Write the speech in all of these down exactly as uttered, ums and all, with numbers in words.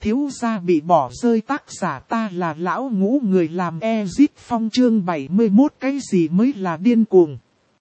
thiếu gia bị bỏ rơi, tác giả ta là lão ngũ, người làm Ezit Phong, chương bảy mươi mốt cái gì mới là điên cuồng.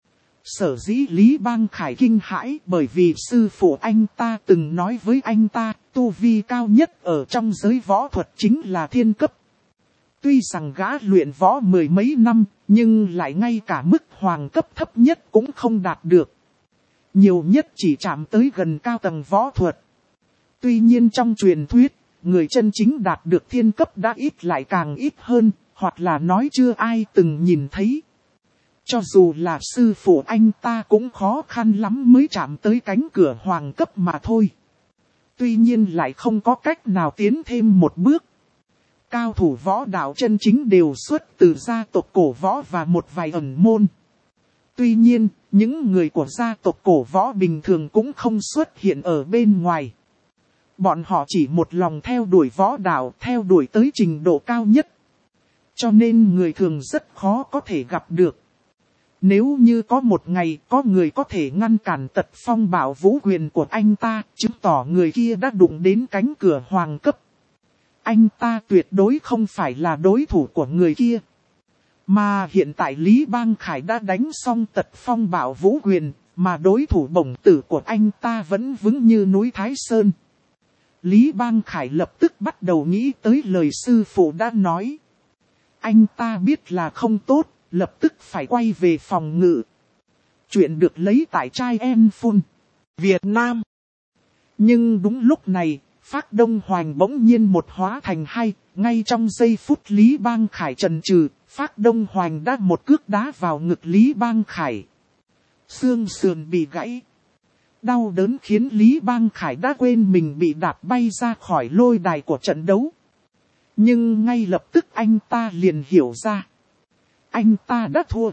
Sở dĩ Lý Bang Khải kinh hãi bởi vì sư phụ anh ta từng nói với anh ta, tu vi cao nhất ở trong giới võ thuật chính là thiên cấp. Tuy rằng gã luyện võ mười mấy năm, nhưng lại ngay cả mức hoàng cấp thấp nhất cũng không đạt được. Nhiều nhất chỉ chạm tới gần cao tầng võ thuật. Tuy nhiên trong truyền thuyết, người chân chính đạt được thiên cấp đã ít lại càng ít hơn, hoặc là nói chưa ai từng nhìn thấy. Cho dù là sư phụ anh ta cũng khó khăn lắm mới chạm tới cánh cửa hoàng cấp mà thôi. Tuy nhiên lại không có cách nào tiến thêm một bước. Cao thủ võ đạo chân chính đều xuất từ gia tộc cổ võ và một vài ẩn môn. Tuy nhiên, những người của gia tộc cổ võ bình thường cũng không xuất hiện ở bên ngoài. Bọn họ chỉ một lòng theo đuổi võ đạo, theo đuổi tới trình độ cao nhất. Cho nên người thường rất khó có thể gặp được. Nếu như có một ngày có người có thể ngăn cản tật phong bảo vũ quyền của anh ta, chứng tỏ người kia đã đụng đến cánh cửa hoàng cấp. Anh ta tuyệt đối không phải là đối thủ của người kia. Mà hiện tại Lý Bang Khải đã đánh xong tật phong bảo vũ quyền, mà đối thủ bổng tử của anh ta vẫn vững như núi Thái Sơn. Lý Bang Khải lập tức bắt đầu nghĩ tới lời sư phụ đã nói. Anh ta biết là không tốt, lập tức phải quay về phòng ngự. Chuyện được lấy tại trai em phun Việt Nam. Nhưng đúng lúc này, Phác Đông Hoành bỗng nhiên một hóa thành hai, ngay trong giây phút Lý Bang Khải chần chừ, Phác Đông Hoành đã một cước đá vào ngực Lý Bang Khải. Xương sườn bị gãy. Đau đớn khiến Lý Bang Khải đã quên mình bị đạp bay ra khỏi lôi đài của trận đấu. Nhưng ngay lập tức anh ta liền hiểu ra. Anh ta đã thua.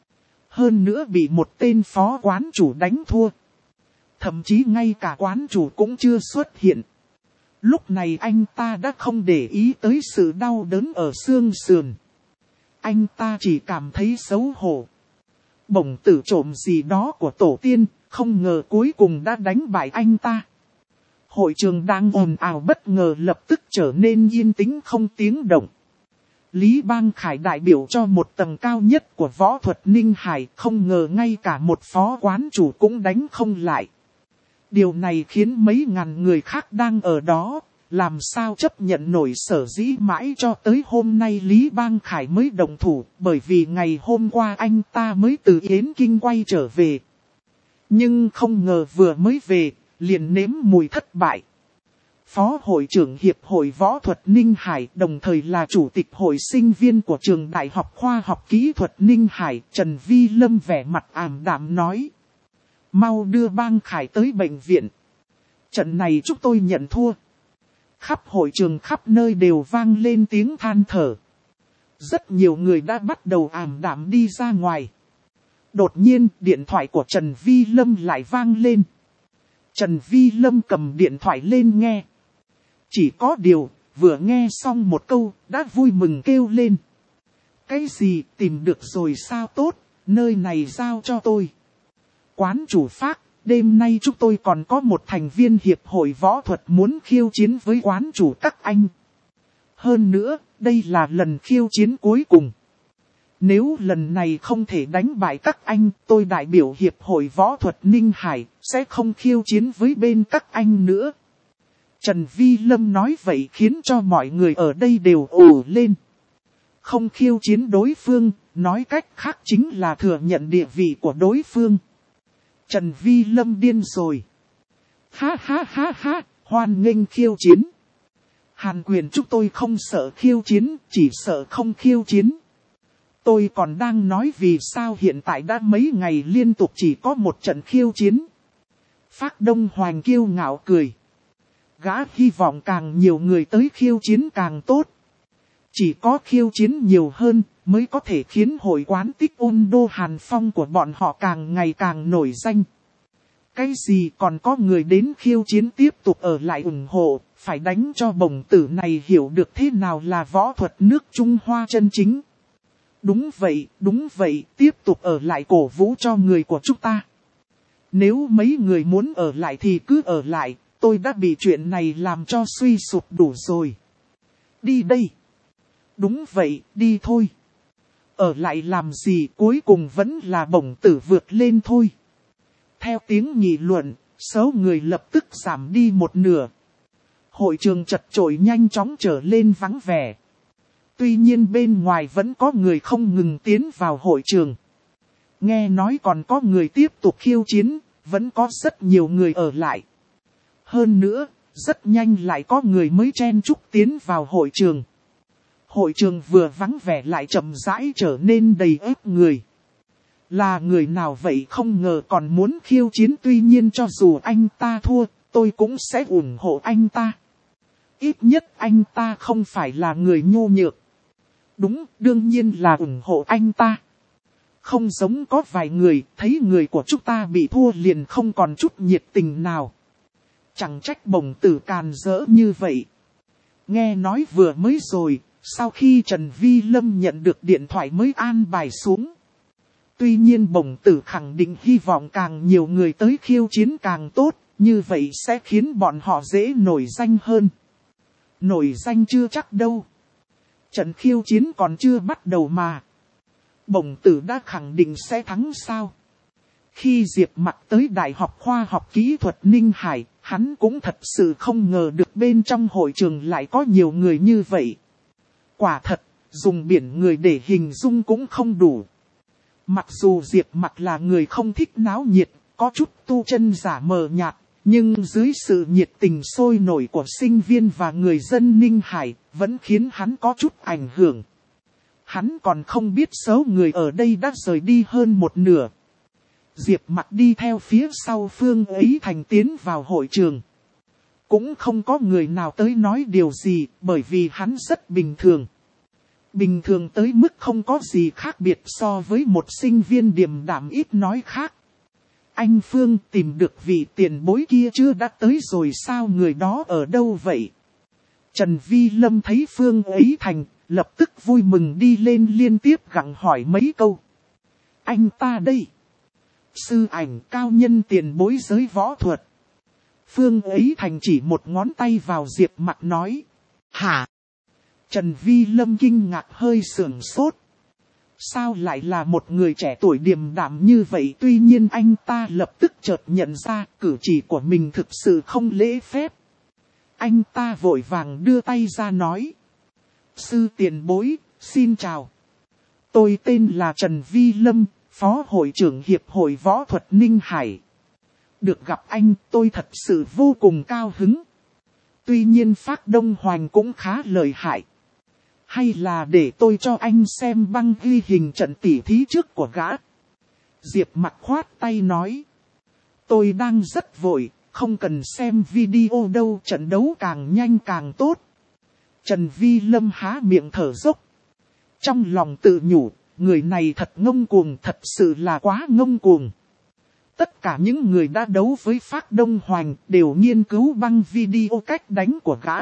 Hơn nữa bị một tên phó quán chủ đánh thua. Thậm chí ngay cả quán chủ cũng chưa xuất hiện. Lúc này anh ta đã không để ý tới sự đau đớn ở xương sườn. Anh ta chỉ cảm thấy xấu hổ. Bổng tử trộm gì đó của tổ tiên, không ngờ cuối cùng đã đánh bại anh ta. Hội trường đang ồn ào bất ngờ lập tức trở nên yên tĩnh không tiếng động. Lý Bang Khải đại biểu cho một tầng cao nhất của võ thuật Ninh Hải, không ngờ ngay cả một phó quán chủ cũng đánh không lại. Điều này khiến mấy ngàn người khác đang ở đó, làm sao chấp nhận nổi, sở dĩ mãi cho tới hôm nay Lý Bang Khải mới động thủ, bởi vì ngày hôm qua anh ta mới từ Yến Kinh quay trở về. Nhưng không ngờ vừa mới về, liền nếm mùi thất bại. Phó hội trưởng Hiệp hội Võ thuật Ninh Hải, đồng thời là chủ tịch hội sinh viên của trường Đại học Khoa học Kỹ thuật Ninh Hải, Trần Vi Lâm vẻ mặt ảm đạm nói. Mau đưa Bang Khải tới bệnh viện. Trận này chúng tôi nhận thua. Khắp hội trường khắp nơi đều vang lên tiếng than thở. Rất nhiều người đã bắt đầu ảm đạm đi ra ngoài. Đột nhiên điện thoại của Trần Vi Lâm lại vang lên. Trần Vi Lâm cầm điện thoại lên nghe. Chỉ có điều, vừa nghe xong một câu, đã vui mừng kêu lên. Cái gì, tìm được rồi sao, tốt, nơi này giao cho tôi. Quán chủ Phác, đêm nay chúng tôi còn có một thành viên hiệp hội võ thuật muốn khiêu chiến với quán chủ các anh. Hơn nữa, đây là lần khiêu chiến cuối cùng. Nếu lần này không thể đánh bại các anh, tôi đại biểu hiệp hội võ thuật Ninh Hải, sẽ không khiêu chiến với bên các anh nữa. Trần Vi Lâm nói vậy khiến cho mọi người ở đây đều ồ lên. Không khiêu chiến đối phương, nói cách khác chính là thừa nhận địa vị của đối phương. Trần Vi Lâm điên rồi. Ha ha ha ha, hoan nghênh khiêu chiến. Hàn Quyền chúng tôi không sợ khiêu chiến, chỉ sợ không khiêu chiến. Tôi còn đang nói vì sao hiện tại đã mấy ngày liên tục chỉ có một trận khiêu chiến. Phác Đông Hoành kiêu ngạo cười. Gã hy vọng càng nhiều người tới khiêu chiến càng tốt. Chỉ có khiêu chiến nhiều hơn mới có thể khiến hội quán Tích Ôn Đô Hàn Phong của bọn họ càng ngày càng nổi danh. Cái gì còn có người đến khiêu chiến tiếp tục ở lại ủng hộ, phải đánh cho bổng tử này hiểu được thế nào là võ thuật nước Trung Hoa chân chính. Đúng vậy, đúng vậy, tiếp tục ở lại cổ vũ cho người của chúng ta. Nếu mấy người muốn ở lại thì cứ ở lại, tôi đã bị chuyện này làm cho suy sụp đủ rồi. Đi đây. Đúng vậy, đi thôi. Ở lại làm gì, cuối cùng vẫn là Bổng Tử vượt lên thôi. Theo tiếng nghị luận, số người lập tức giảm đi một nửa. Hội trường chật chội nhanh chóng trở lên vắng vẻ. Tuy nhiên bên ngoài vẫn có người không ngừng tiến vào hội trường. Nghe nói còn có người tiếp tục khiêu chiến, vẫn có rất nhiều người ở lại. Hơn nữa, rất nhanh lại có người mới chen chúc tiến vào hội trường. Hội trường vừa vắng vẻ lại chậm rãi trở nên đầy ếp người. Là người nào vậy không ngờ còn muốn khiêu chiến, tuy nhiên cho dù anh ta thua, tôi cũng sẽ ủng hộ anh ta. Ít nhất anh ta không phải là người nhu nhược. Đúng, đương nhiên là ủng hộ anh ta. Không giống có vài người, thấy người của chúng ta bị thua liền không còn chút nhiệt tình nào. Chẳng trách Bổng Tử càn rỡ như vậy. Nghe nói vừa mới rồi, sau khi Trần Vi Lâm nhận được điện thoại mới an bài xuống. Tuy nhiên Bổng Tử khẳng định hy vọng càng nhiều người tới khiêu chiến càng tốt, như vậy sẽ khiến bọn họ dễ nổi danh hơn. Nổi danh chưa chắc đâu. Trận khiêu chiến còn chưa bắt đầu mà. Bổng Tử đã khẳng định sẽ thắng sao? Khi Diệp Mặc tới Đại học Khoa học Kỹ thuật Ninh Hải, hắn cũng thật sự không ngờ được bên trong hội trường lại có nhiều người như vậy. Quả thật, dùng biển người để hình dung cũng không đủ. Mặc dù Diệp Mặc là người không thích náo nhiệt, có chút tu chân giả mờ nhạt, nhưng dưới sự nhiệt tình sôi nổi của sinh viên và người dân Ninh Hải, vẫn khiến hắn có chút ảnh hưởng. Hắn còn không biết số người ở đây đã rời đi hơn một nửa. Diệp Mặc đi theo phía sau Phương Ấy Thành tiến vào hội trường. Cũng không có người nào tới nói điều gì, bởi vì hắn rất bình thường. Bình thường tới mức không có gì khác biệt so với một sinh viên điềm đạm ít nói khác. Anh Phương tìm được vị tiền bối kia chưa, đã tới rồi sao, người đó ở đâu vậy? Trần Vi Lâm thấy Phương Ấy Thành, lập tức vui mừng đi lên liên tiếp gặng hỏi mấy câu. Anh ta đây. Sư ảnh cao nhân tiền bối giới võ thuật. Phương Ấy Thành chỉ một ngón tay vào Diệp Mặc nói. Hả? Trần Vi Lâm kinh ngạc hơi sưởng sốt. Sao lại là một người trẻ tuổi điềm đạm như vậy? Tuy nhiên anh ta lập tức chợt nhận ra cử chỉ của mình thực sự không lễ phép. Anh ta vội vàng đưa tay ra nói. Sư tiền bối, xin chào. Tôi tên là Trần Vi Lâm, Phó Hội trưởng Hiệp hội Võ thuật Ninh Hải. Được gặp anh tôi thật sự vô cùng cao hứng. Tuy nhiên Phác Đông Hoành cũng khá lợi hại. Hay là để tôi cho anh xem băng ghi hình trận tỉ thí trước của gã. Diệp Mặc khoát tay nói. Tôi đang rất vội, không cần xem video đâu, trận đấu càng nhanh càng tốt. Trần Vi Lâm há miệng thở dốc. Trong lòng tự nhủ, người này thật ngông cuồng, thật sự là quá ngông cuồng. Tất cả những người đã đấu với Phác Đông Hoành đều nghiên cứu băng video cách đánh của gã.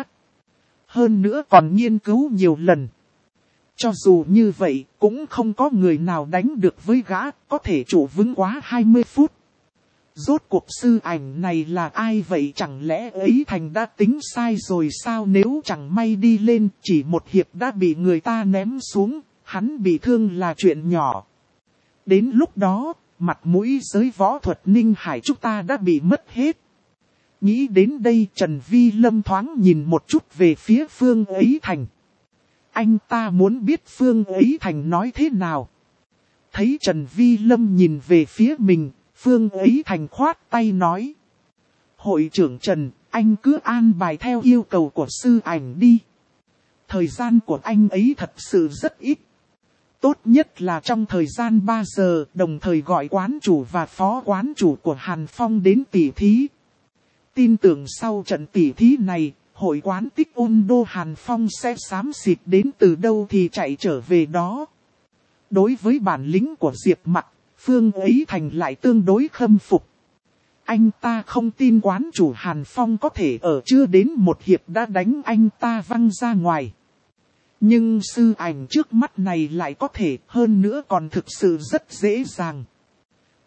Hơn nữa còn nghiên cứu nhiều lần. Cho dù như vậy, cũng không có người nào đánh được với gã, có thể trụ vững quá hai mươi phút. Rốt cuộc sư ảnh này là ai vậy? Chẳng lẽ Ấy Thành đã tính sai rồi sao? Nếu chẳng may đi lên, chỉ một hiệp đã bị người ta ném xuống, hắn bị thương là chuyện nhỏ. Đến lúc đó, mặt mũi giới võ thuật Ninh Hải chúng ta đã bị mất hết. Nghĩ đến đây Trần Vi Lâm thoáng nhìn một chút về phía Phương Ấy Thành. Anh ta muốn biết Phương Ấy Thành nói thế nào. Thấy Trần Vi Lâm nhìn về phía mình, Phương Ấy Thành khoát tay nói. Hội trưởng Trần, anh cứ an bài theo yêu cầu của sư ảnh đi. Thời gian của anh ấy thật sự rất ít. Tốt nhất là trong thời gian ba giờ, đồng thời gọi quán chủ và phó quán chủ của Hàn Phong đến tỉ thí. Tin tưởng sau trận tỉ thí này, hội quán Tích Ôn Đô Hàn Phong sẽ xám xịt đến từ đâu thì chạy trở về đó. Đối với bản lĩnh của Diệp Mặc, Phương Ấy Thành lại tương đối khâm phục. Anh ta không tin quán chủ Hàn Phong có thể ở chưa đến một hiệp đã đánh anh ta văng ra ngoài. Nhưng sư ảnh trước mắt này lại có thể, hơn nữa còn thực sự rất dễ dàng.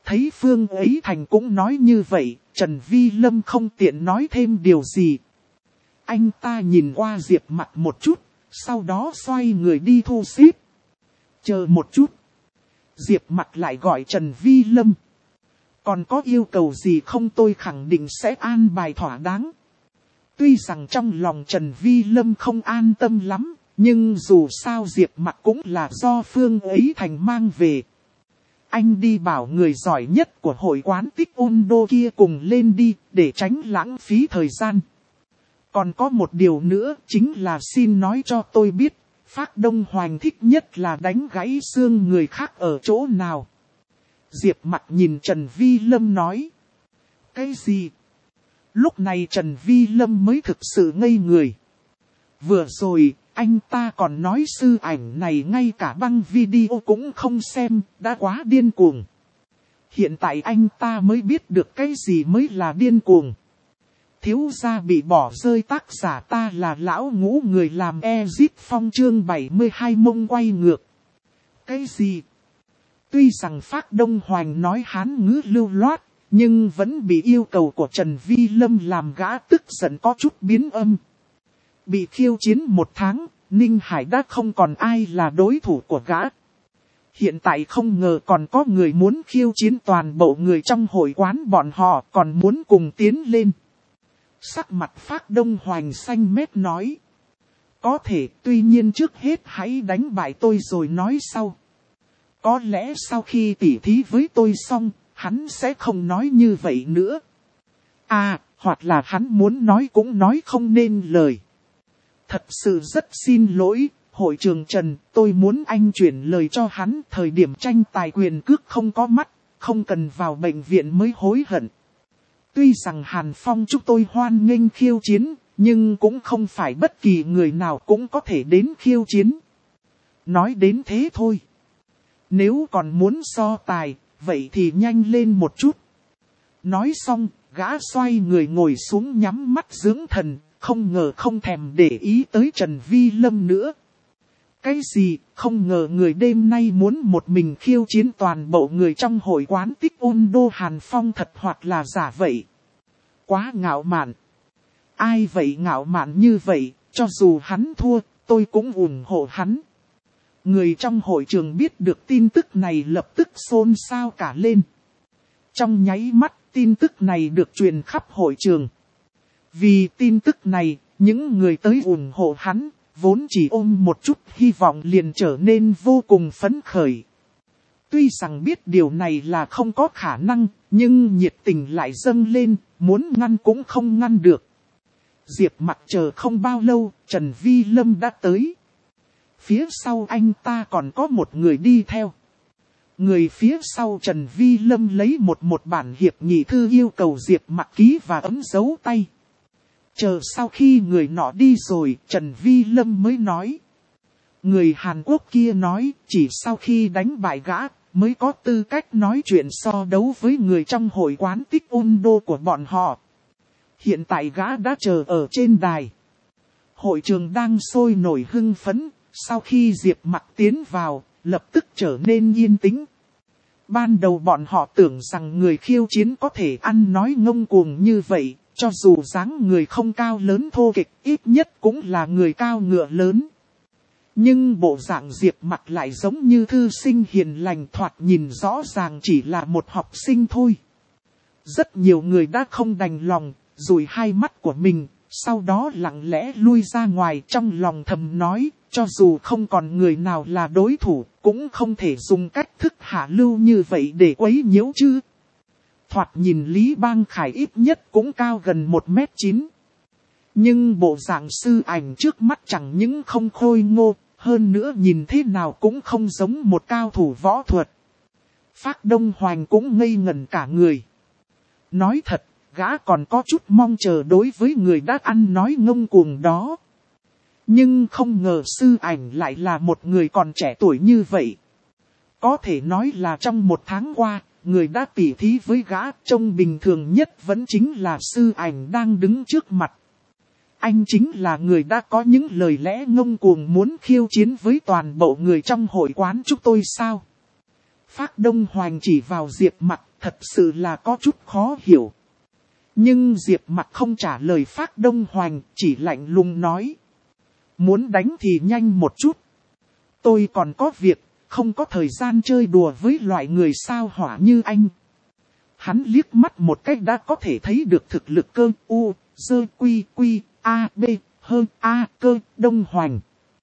thấy Phương Ấy Thành cũng nói như vậy, Trần Vi Lâm không tiện nói thêm điều gì. Anh ta nhìn qua Diệp Mặc một chút, sau đó xoay người đi thu xếp. Chờ một chút. Diệp Mặc lại gọi Trần Vi Lâm. Còn có yêu cầu gì không, tôi khẳng định sẽ an bài thỏa đáng. Tuy rằng trong lòng Trần Vi Lâm không an tâm lắm, nhưng dù sao Diệp Mặc cũng là do Phương Ấy Thành mang về. Anh đi bảo người giỏi nhất của hội quán Tích Ôn Đô kia cùng lên đi, để tránh lãng phí thời gian. Còn có một điều nữa, chính là xin nói cho tôi biết, Phác Đông Hoành thích nhất là đánh gãy xương người khác ở chỗ nào. Diệp Mặc nhìn Trần Vi Lâm nói. Cái gì? Lúc này Trần Vi Lâm mới thực sự ngây người. Vừa rồi, anh ta còn nói sư ảnh này ngay cả băng video cũng không xem, đã quá điên cuồng. Hiện tại anh ta mới biết được cái gì mới là điên cuồng. Thiếu gia bị bỏ rơi, tác giả ta là lão ngũ, người làm Ezit Phong chương bảy mươi hai mông quay ngược. Cái gì? Tuy rằng Phác Đông Hoành nói Hán ngữ lưu loát, nhưng vẫn bị yêu cầu của Trần Vi Lâm làm gã tức giận có chút biến âm. Bị khiêu chiến một tháng, Ninh Hải đã không còn ai là đối thủ của gã. Hiện tại không ngờ còn có người muốn khiêu chiến toàn bộ người trong hội quán bọn họ, còn muốn cùng tiến lên. Sắc mặt Phác Đông Hoành xanh mét nói. Có thể, tuy nhiên trước hết hãy đánh bại tôi rồi nói sau. Có lẽ sau khi tỉ thí với tôi xong, hắn sẽ không nói như vậy nữa. À, hoặc là hắn muốn nói cũng nói không nên lời. Thật sự rất xin lỗi, hội trưởng Trần, tôi muốn anh chuyển lời cho hắn, thời điểm tranh tài quyền cước không có mắt, không cần vào bệnh viện mới hối hận. Tuy rằng Hàn Phong chúc tôi hoan nghênh khiêu chiến, nhưng cũng không phải bất kỳ người nào cũng có thể đến khiêu chiến. Nói đến thế thôi. Nếu còn muốn so tài, vậy thì nhanh lên một chút. Nói xong, gã xoay người ngồi xuống nhắm mắt dưỡng thần, không ngờ không thèm để ý tới Trần Vi Lâm nữa. Cái gì, không ngờ người đêm nay muốn một mình khiêu chiến toàn bộ người trong hội quán Tích Ôn Đô, Hàn Phong thật hoặc là giả vậy. Quá ngạo mạn. Ai vậy ngạo mạn như vậy, cho dù hắn thua, tôi cũng ủng hộ hắn. Người trong hội trường biết được tin tức này lập tức xôn xao cả lên. Trong nháy mắt, tin tức này được truyền khắp hội trường. Vì tin tức này, những người tới ủng hộ hắn, vốn chỉ ôm một chút hy vọng liền trở nên vô cùng phấn khởi. Tuy rằng biết điều này là không có khả năng, nhưng nhiệt tình lại dâng lên, muốn ngăn cũng không ngăn được. Diệp Mặc chờ không bao lâu, Trần Vi Lâm đã tới. Phía sau anh ta còn có một người đi theo. Người phía sau Trần Vi Lâm lấy một một bản hiệp nghị thư yêu cầu Diệp Mặc ký và ấn dấu tay. Chờ sau khi người nọ đi rồi, Trần Vi Lâm mới nói. Người Hàn Quốc kia nói, chỉ sau khi đánh bại gã, mới có tư cách nói chuyện so đấu với người trong hội quán Tích Ôn Đô của bọn họ. Hiện tại gã đã chờ ở trên đài. Hội trường đang sôi nổi hưng phấn, sau khi Diệp Mặc tiến vào, lập tức trở nên yên tĩnh. Ban đầu bọn họ tưởng rằng người khiêu chiến có thể ăn nói ngông cuồng như vậy, cho dù dáng người không cao lớn thô kệch, ít nhất cũng là người cao ngựa lớn. Nhưng bộ dạng Diệp Mặc lại giống như thư sinh hiền lành, thoạt nhìn rõ ràng chỉ là một học sinh thôi. Rất nhiều người đã không đành lòng, dụi hai mắt của mình, sau đó lặng lẽ lui ra ngoài, trong lòng thầm nói, cho dù không còn người nào là đối thủ, cũng không thể dùng cách thức hạ lưu như vậy để quấy nhiễu chứ. Thoạt nhìn Lý Bang Khải ít nhất cũng cao gần một mét chín. Nhưng bộ dạng sư ảnh trước mắt chẳng những không khôi ngô, hơn nữa nhìn thế nào cũng không giống một cao thủ võ thuật. Phác Đông Hoành cũng ngây ngẩn cả người. Nói thật, gã còn có chút mong chờ đối với người đã ăn nói ngông cuồng đó. Nhưng không ngờ sư ảnh lại là một người còn trẻ tuổi như vậy. Có thể nói là trong một tháng qua, người đã tỉ thí với gã trông bình thường nhất vẫn chính là sư ảnh đang đứng trước mặt. Anh chính là người đã có những lời lẽ ngông cuồng muốn khiêu chiến với toàn bộ người trong hội quán chúng tôi sao? Phác Đông Hoành chỉ vào Diệp Mặc, thật sự là có chút khó hiểu. Nhưng Diệp Mặc không trả lời Phác Đông Hoành, chỉ lạnh lùng nói. Muốn đánh thì nhanh một chút. Tôi còn có việc, không có thời gian chơi đùa với loại người sao hỏa như anh. Hắn liếc mắt một cách đã có thể thấy được thực lực cơ u, dơ quy quy, a, b, hơn a, cơ, Đông Hoành.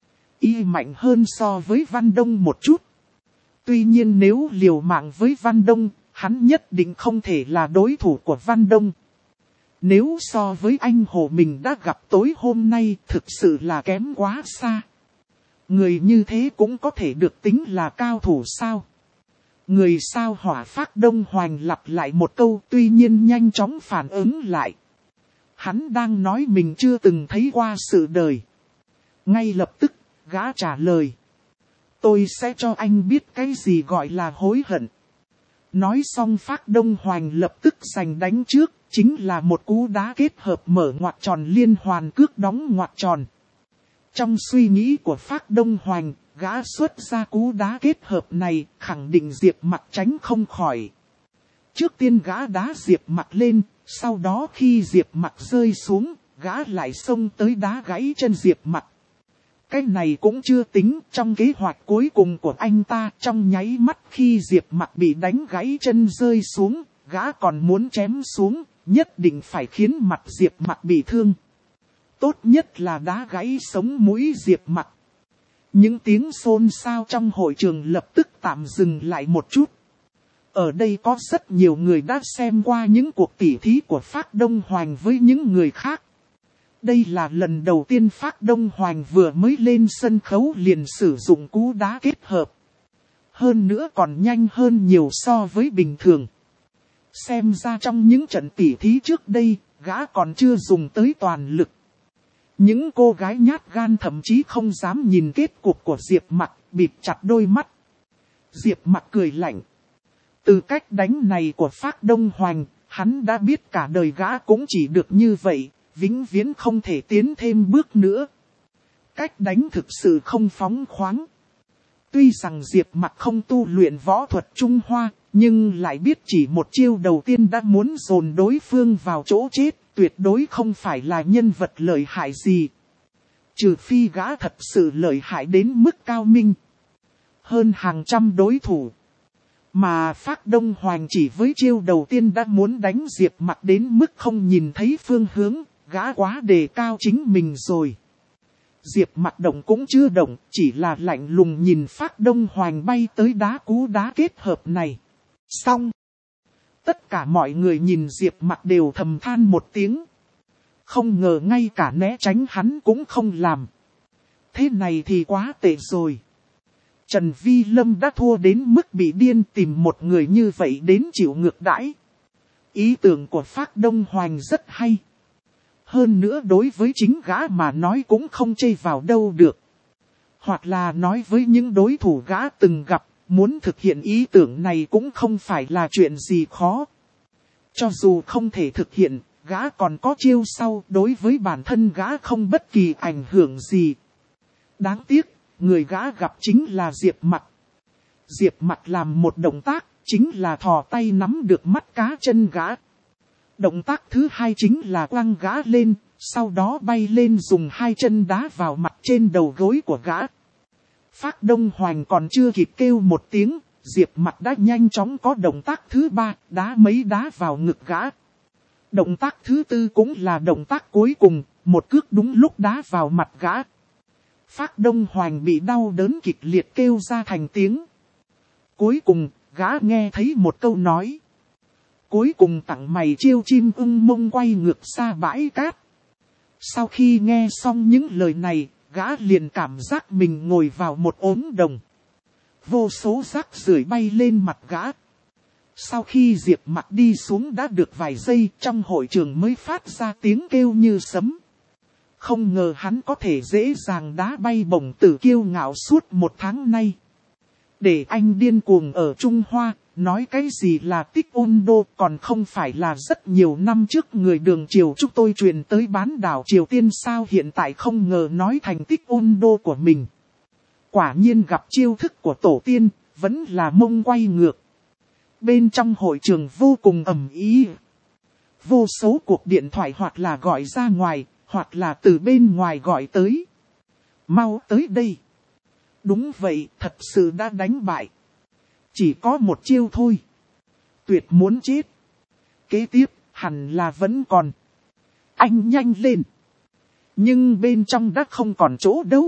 Y mạnh hơn so với Văn Đông một chút. Tuy nhiên nếu liều mạng với Văn Đông, hắn nhất định không thể là đối thủ của Văn Đông. Nếu so với anh Hồ mình đã gặp tối hôm nay thực sự là kém quá xa. Người như thế cũng có thể được tính là cao thủ sao? Người sao hỏa Phác Đông Hoành lặp lại một câu tuy nhiên nhanh chóng phản ứng lại. Hắn đang nói mình chưa từng thấy qua sự đời. Ngay lập tức, gã trả lời. Tôi sẽ cho anh biết cái gì gọi là hối hận. Nói xong Phác Đông Hoành lập tức giành đánh trước, chính là một cú đá kết hợp mở ngoặc tròn liên hoàn cước đóng ngoặc tròn. Trong suy nghĩ của Phác Đông Hoành, gã xuất ra cú đá kết hợp này, khẳng định Diệp Mặc tránh không khỏi. Trước tiên gã đá Diệp Mặc lên, sau đó khi Diệp Mặc rơi xuống, gã lại xông tới đá gãy chân Diệp Mặc. Cái này cũng chưa tính, trong kế hoạch cuối cùng của anh ta, trong nháy mắt khi Diệp Mặc bị đánh gãy chân rơi xuống, gã còn muốn chém xuống, nhất định phải khiến mặt Diệp Mặc bị thương. Tốt nhất là đá gãy sống mũi Diệp Mặc. Những tiếng xôn xao trong hội trường lập tức tạm dừng lại một chút. Ở đây có rất nhiều người đã xem qua những cuộc tỉ thí của Phác Đông Hoành với những người khác. Đây là lần đầu tiên Phác Đông Hoành vừa mới lên sân khấu liền sử dụng cú đá kết hợp. Hơn nữa còn nhanh hơn nhiều so với bình thường. Xem ra trong những trận tỉ thí trước đây, gã còn chưa dùng tới toàn lực. Những cô gái nhát gan thậm chí không dám nhìn kết cục của Diệp Mặc, bịt chặt đôi mắt. Diệp Mặc cười lạnh. Từ cách đánh này của Phác Đông Hoành, hắn đã biết cả đời gã cũng chỉ được như vậy, vĩnh viễn không thể tiến thêm bước nữa. Cách đánh thực sự không phóng khoáng. Tuy rằng Diệp Mặc không tu luyện võ thuật Trung Hoa, nhưng lại biết chỉ một chiêu đầu tiên đã muốn dồn đối phương vào chỗ chết, tuyệt đối không phải là nhân vật lợi hại gì. Trừ phi gã thật sự lợi hại đến mức cao minh. Hơn hàng trăm đối thủ. Mà Phác Đông Hoành chỉ với chiêu đầu tiên đã muốn đánh Diệp Mặc đến mức không nhìn thấy phương hướng, gã quá đề cao chính mình rồi. Diệp Mặc động cũng chưa động, chỉ là lạnh lùng nhìn Phác Đông Hoành bay tới đá cú đá kết hợp này. Xong. Tất cả mọi người nhìn Diệp Mặc đều thầm than một tiếng. Không ngờ ngay cả né tránh hắn cũng không làm. Thế này thì quá tệ rồi. Trần Vi Lâm đã thua đến mức bị điên, tìm một người như vậy đến chịu ngược đãi. Ý tưởng của Phác Đông Hoành rất hay. Hơn nữa đối với chính gã mà nói cũng không chê vào đâu được. Hoặc là nói với những đối thủ gã từng gặp, muốn thực hiện ý tưởng này cũng không phải là chuyện gì khó. Cho dù không thể thực hiện, gã còn có chiêu sau, đối với bản thân gã không bất kỳ ảnh hưởng gì. Đáng tiếc, người gã gặp chính là Diệp Mặc. Diệp Mặc làm một động tác, chính là thò tay nắm được mắt cá chân gã. Động tác thứ hai chính là quăng gã lên, sau đó bay lên dùng hai chân đá vào mặt trên đầu gối của gã. Phác Đông Hoành còn chưa kịp kêu một tiếng, Diệp Mặc đã nhanh chóng có động tác thứ ba, đá mấy đá vào ngực gã. Động tác thứ tư cũng là động tác cuối cùng, một cước đúng lúc đá vào mặt gã. Phác Đông Hoành bị đau đớn kịch liệt kêu ra thành tiếng. Cuối cùng, gã nghe thấy một câu nói. Cuối cùng tặng mày chiêu chim ưng mông quay ngược xa bãi cát. Sau khi nghe xong những lời này, gã liền cảm giác mình ngồi vào một ống đồng. Vô số rác rưởi bay lên mặt gã. Sau khi Diệp Mặc đi xuống đã được vài giây, trong hội trường mới phát ra tiếng kêu như sấm. Không ngờ hắn có thể dễ dàng đá bay Bổng Tử kiêu ngạo suốt một tháng nay. Để anh điên cuồng ở Trung Hoa, nói cái gì là tích ôn đô, còn không phải là rất nhiều năm trước người đường triều chúng tôi truyền tới bán đảo Triều Tiên sao hiện tại không ngờ nói thành tích ôn đô của mình. Quả nhiên gặp chiêu thức của tổ tiên, vẫn là mông quay ngược. Bên trong hội trường vô cùng ầm ĩ. Vô số cuộc điện thoại hoặc là gọi ra ngoài, hoặc là từ bên ngoài gọi tới. Mau tới đây. Đúng vậy, thật sự đã đánh bại. Chỉ có một chiêu thôi. Tuyệt muốn chết. Kế tiếp, hẳn là vẫn còn. Anh nhanh lên. Nhưng bên trong đã không còn chỗ đâu.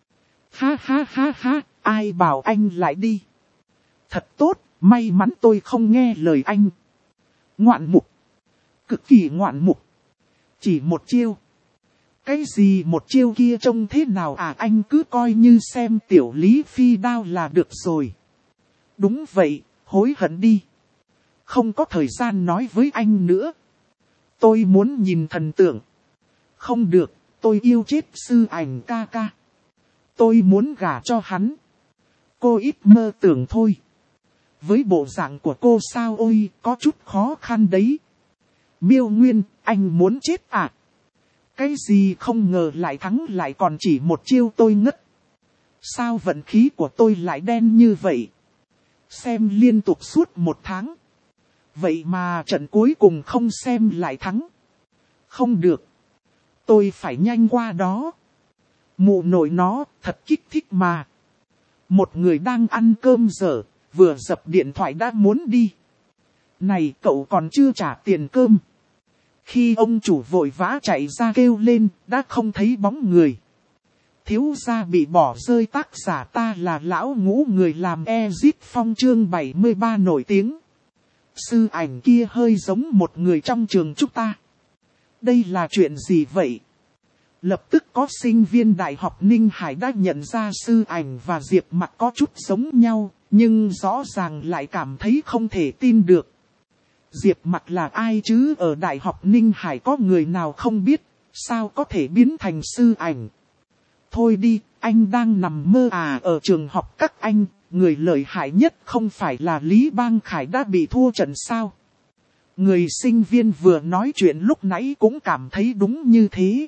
Ha ha ha ha, ai bảo anh lại đi. Thật tốt, may mắn tôi không nghe lời anh. Ngoạn mục. Cực kỳ ngoạn mục. Chỉ một chiêu. Cái gì một chiêu kia trông thế nào à, anh cứ coi như xem tiểu Lý Phi đao là được rồi. Đúng vậy, hối hận đi. Không có thời gian nói với anh nữa. Tôi muốn nhìn thần tượng. Không được, tôi yêu chết Sư Ảnh ca ca. Tôi muốn gả cho hắn. Cô ít mơ tưởng thôi. Với bộ dạng của cô sao ôi, có chút khó khăn đấy. Miêu Nguyên, anh muốn chết à? Cái gì không ngờ lại thắng lại còn chỉ một chiêu tôi ngất. Sao vận khí của tôi lại đen như vậy? Xem liên tục suốt một tháng. Vậy mà trận cuối cùng không xem lại thắng. Không được. Tôi phải nhanh qua đó. Mụ nội nó, thật kích thích mà. Một người đang ăn cơm dở, vừa dập điện thoại đã muốn đi. Này cậu còn chưa trả tiền cơm. Khi ông chủ vội vã chạy ra kêu lên, đã không thấy bóng người. Thiếu gia bị bỏ rơi, tác giả ta là lão ngũ, người làm Ezit Phong chương bảy mươi ba nổi tiếng. Sư Ảnh kia hơi giống một người trong trường chúng ta. Đây là chuyện gì vậy? Lập tức có sinh viên Đại học Ninh Hải đã nhận ra Sư Ảnh và Diệp Mặc có chút giống nhau, nhưng rõ ràng lại cảm thấy không thể tin được. Diệp Mặc là ai chứ, ở Đại học Ninh Hải có người nào không biết, sao có thể biến thành Sư Ảnh? Thôi đi, anh đang nằm mơ à, ở trường học các anh, người lợi hại nhất không phải là Lý Bang Khải đã bị thua trận sao? Người sinh viên vừa nói chuyện lúc nãy cũng cảm thấy đúng như thế.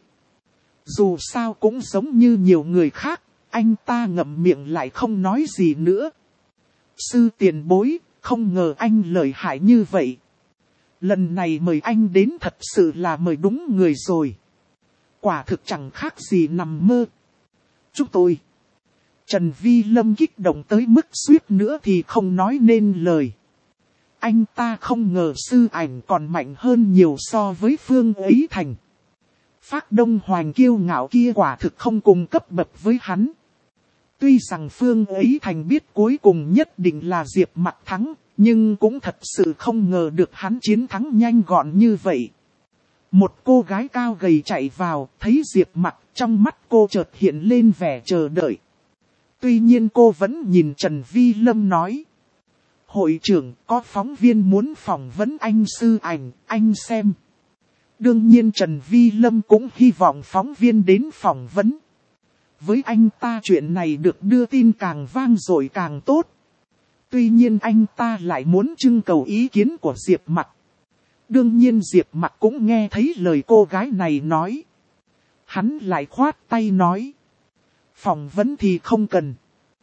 Dù sao cũng giống như nhiều người khác, anh ta ngậm miệng lại không nói gì nữa. Sư tiền bối, không ngờ anh lợi hại như vậy. Lần này mời anh đến thật sự là mời đúng người rồi. Quả thực chẳng khác gì nằm mơ. Chúng tôi. Trần Vi Lâm kích động tới mức suýt nữa thì không nói nên lời. Anh ta không ngờ Sư Ảnh còn mạnh hơn nhiều so với Phương Ấy Thành. Phác Đông Hoành kiêu ngạo kia quả thực không cùng cấp bậc với hắn. Tuy rằng Phương Ấy Thành biết cuối cùng nhất định là Diệp Mặc thắng, nhưng cũng thật sự không ngờ được hắn chiến thắng nhanh gọn như vậy. Một cô gái cao gầy chạy vào, thấy Diệp Mặc, trong mắt cô chợt hiện lên vẻ chờ đợi. Tuy nhiên cô vẫn nhìn Trần Vi Lâm nói. Hội trưởng, có phóng viên muốn phỏng vấn anh Sư Ảnh, anh xem. Đương nhiên Trần Vi Lâm cũng hy vọng phóng viên đến phỏng vấn. Với anh ta chuyện này được đưa tin càng vang dội càng tốt. Tuy nhiên anh ta lại muốn trưng cầu ý kiến của Diệp Mặc. Đương nhiên Diệp Mặc cũng nghe thấy lời cô gái này nói. Hắn lại khoát tay nói. Phỏng vấn thì không cần.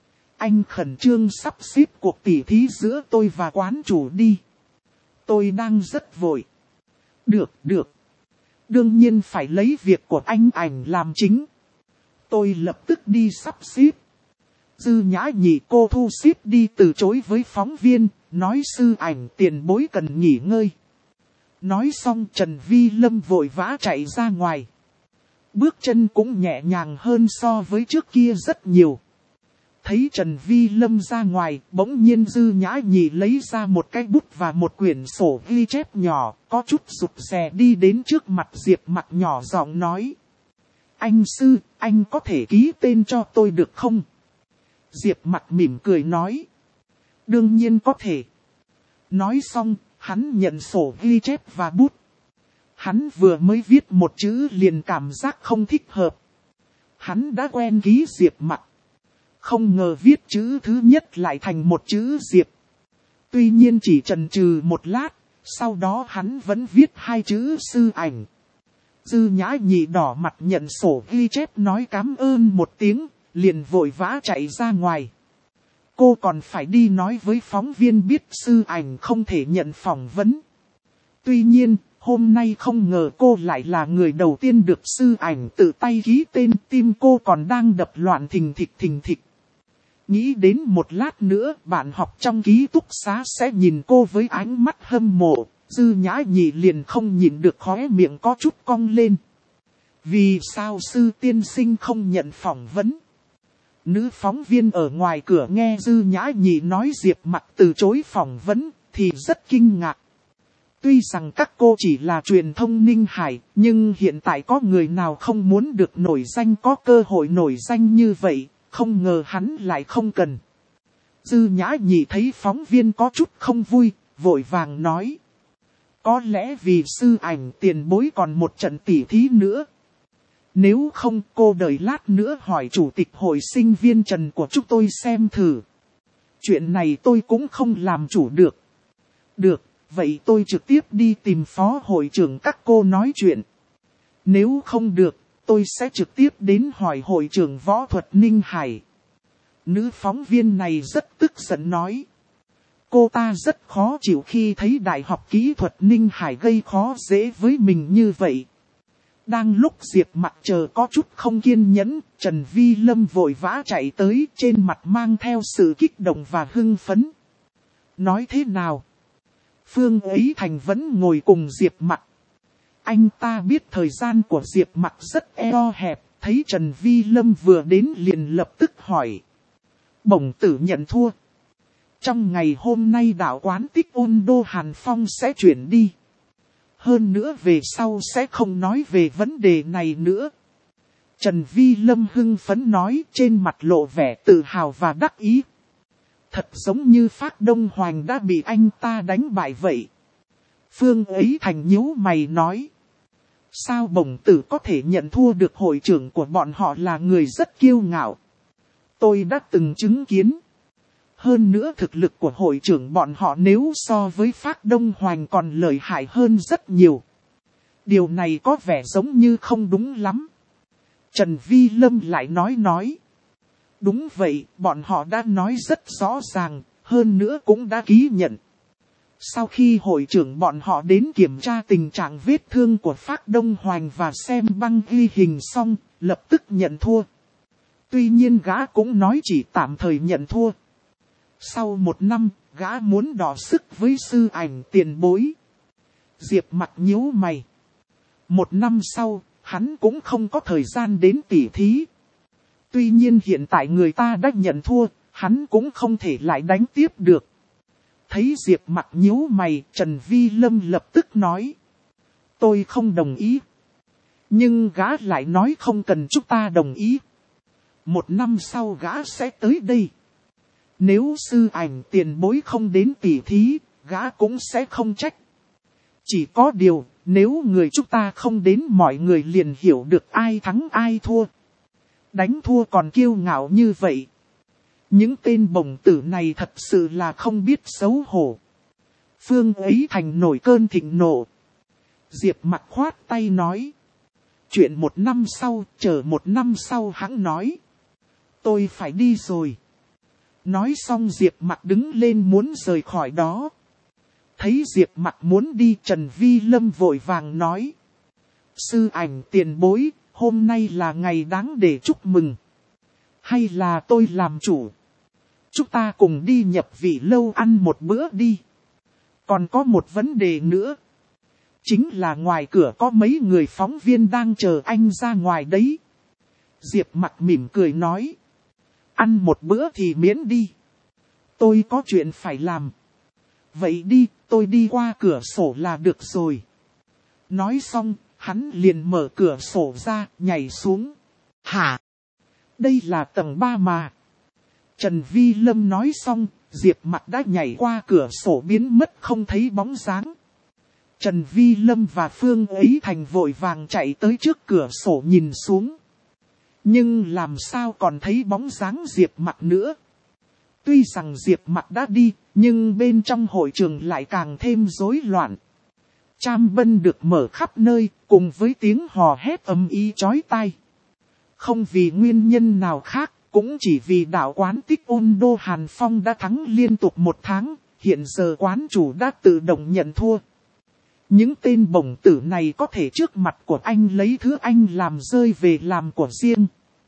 Anh khẩn trương sắp xếp cuộc tỉ thí giữa tôi và quán chủ đi. Tôi đang rất vội. Được, được. Đương nhiên phải lấy việc của anh Ảnh làm chính. Tôi lập tức đi sắp xếp. Dư Nhã Nhị cô thu xếp đi từ chối với phóng viên, nói Sư Ảnh tiền bối cần nghỉ ngơi. Nói xong Trần Vi Lâm vội vã chạy ra ngoài. Bước chân cũng nhẹ nhàng hơn so với trước kia rất nhiều. Thấy Trần Vi Lâm ra ngoài, bỗng nhiên Dư Nhã Nhị lấy ra một cái bút và một quyển sổ ghi chép nhỏ, có chút rụt rè đi đến trước mặt Diệp Mặc nhỏ giọng nói. Anh Sư, anh có thể ký tên cho tôi được không? Diệp Mặc mỉm cười nói. Đương nhiên có thể. Nói xong, hắn nhận sổ ghi chép và bút. Hắn vừa mới viết một chữ liền cảm giác không thích hợp. Hắn đã quen ký Diệp Mặc. Không ngờ viết chữ thứ nhất lại thành một chữ Diệp. Tuy nhiên chỉ chần chừ một lát, sau đó hắn vẫn viết hai chữ Sư Ảnh. Dư Nhã Nhị đỏ mặt nhận sổ ghi chép nói cảm ơn một tiếng, liền vội vã chạy ra ngoài. cô còn phải đi nói với phóng viên biết Sư Ảnh không thể nhận phỏng vấn. Tuy nhiên, hôm nay không ngờ cô lại là người đầu tiên được Sư Ảnh tự tay ký tên, tim cô còn đang đập loạn thình thịch thình thịch. Nghĩ đến một lát nữa bạn học trong ký túc xá sẽ nhìn cô với ánh mắt hâm mộ, Dư Nhã Nhị liền không nhịn được khóe miệng có chút cong lên. Vì sao Sư tiên sinh không nhận phỏng vấn? Nữ phóng viên ở ngoài cửa nghe Dư Nhã Nhị nói Diệp Mặc từ chối phỏng vấn thì rất kinh ngạc. Tuy rằng các cô chỉ là truyền thông Ninh Hải, nhưng hiện tại có người nào không muốn được nổi danh, có cơ hội nổi danh như vậy, không ngờ hắn lại không cần. Dư Nhã Nhị thấy phóng viên có chút không vui, vội vàng nói. Có lẽ vì Sư Ảnh tiền bối còn một trận tỉ thí nữa. Nếu không cô đợi lát nữa hỏi chủ tịch hội sinh viên Trần của chúng tôi xem thử. Chuyện này tôi cũng không làm chủ được. Được, vậy tôi trực tiếp đi tìm phó hội trưởng các cô nói chuyện. Nếu không được, tôi sẽ trực tiếp đến hỏi hội trưởng võ thuật Ninh Hải. Nữ phóng viên này rất tức giận nói. Cô ta rất khó chịu khi thấy Đại học Kỹ thuật Ninh Hải gây khó dễ với mình như vậy. Đang lúc Diệp Mặc chờ có chút không kiên nhẫn, Trần Vi Lâm vội vã chạy tới, trên mặt mang theo sự kích động và hưng phấn. Nói thế nào? Phương Ấy Thành vẫn ngồi cùng Diệp Mặc. Anh ta biết thời gian của Diệp Mặc rất eo hẹp, thấy Trần Vi Lâm vừa đến liền lập tức hỏi. Bổng tử nhận thua. Trong ngày hôm nay đạo quán Tích Ôn Đô Hàn Phong sẽ chuyển đi. Hơn nữa về sau sẽ không nói về vấn đề này nữa. Trần Vi Lâm hưng phấn nói, trên mặt lộ vẻ tự hào và đắc ý. Thật giống như Phác Đông Hoành đã bị anh ta đánh bại vậy. Phương Ấy Thành nhíu mày nói. Sao bổng tử có thể nhận thua được, hội trưởng của bọn họ là người rất kiêu ngạo. Tôi đã từng chứng kiến. Hơn nữa thực lực của hội trưởng bọn họ nếu so với Phác Đông Hoành còn lợi hại hơn rất nhiều. Điều này có vẻ giống như không đúng lắm. Trần Vi Lâm lại nói nói. Đúng vậy, bọn họ đã nói rất rõ ràng, hơn nữa cũng đã ký nhận. Sau khi hội trưởng bọn họ đến kiểm tra tình trạng vết thương của Phác Đông Hoành và xem băng ghi hình xong, lập tức nhận thua. Tuy nhiên gã cũng nói chỉ tạm thời nhận thua. Sau một năm, gã muốn đọ sức với Sư Ảnh tiền bối. Diệp Mặc nhíu mày. Một năm sau, hắn cũng không có thời gian đến tỉ thí. Tuy nhiên hiện tại người ta đã nhận thua, hắn cũng không thể lại đánh tiếp được. Thấy Diệp Mặc nhíu mày, Trần Vi Lâm lập tức nói. Tôi không đồng ý. Nhưng gã lại nói không cần chúng ta đồng ý. Một năm sau gã sẽ tới đây. Nếu Sư Ảnh tiền bối không đến tỉ thí, gã cũng sẽ không trách. Chỉ có điều, nếu người chúng ta không đến mọi người liền hiểu được ai thắng ai thua. Đánh thua còn kiêu ngạo như vậy. Những tên bổng tử này thật sự là không biết xấu hổ. Phương Ấy Thành nổi cơn thịnh nộ. Diệp Mặc khoát tay nói. Chuyện một năm sau, chờ một năm sau hắn nói. Tôi phải đi rồi. Nói xong Diệp Mặc đứng lên muốn rời khỏi đó. Thấy Diệp Mặc muốn đi, Trần Vi Lâm vội vàng nói. Sư Ảnh tiền bối, hôm nay là ngày đáng để chúc mừng. Hay là tôi làm chủ? Chúng ta cùng đi nhập vị lâu ăn một bữa đi. Còn có một vấn đề nữa. Chính là ngoài cửa có mấy người phóng viên đang chờ anh ra ngoài đấy. Diệp Mặc mỉm cười nói. Ăn một bữa thì miễn đi. Tôi có chuyện phải làm. Vậy đi, tôi đi qua cửa sổ là được rồi. Nói xong, hắn liền mở cửa sổ ra, nhảy xuống. Hả? Đây là tầng ba mà. Trần Vi Lâm nói xong, Diệp Mặc đã nhảy qua cửa sổ biến mất không thấy bóng dáng. Trần Vi Lâm và Phương Ấy Thành vội vàng chạy tới trước cửa sổ nhìn xuống. Nhưng làm sao còn thấy bóng dáng Diệp Mặc nữa. Tuy rằng Diệp Mặc đã đi, nhưng bên trong hội trường lại càng thêm rối loạn. Cham bân được mở khắp nơi, cùng với tiếng hò hét ầm ĩ chói tai. Không vì nguyên nhân nào khác, Cũng chỉ vì đạo quán Tích Ôn Đô Hàn Phong đã thắng liên tục một tháng, hiện giờ quán chủ đã tự động nhận thua. Những tên bổng tử này có thể trước mặt của anh lấy thứ anh làm rơi về làm của riêng.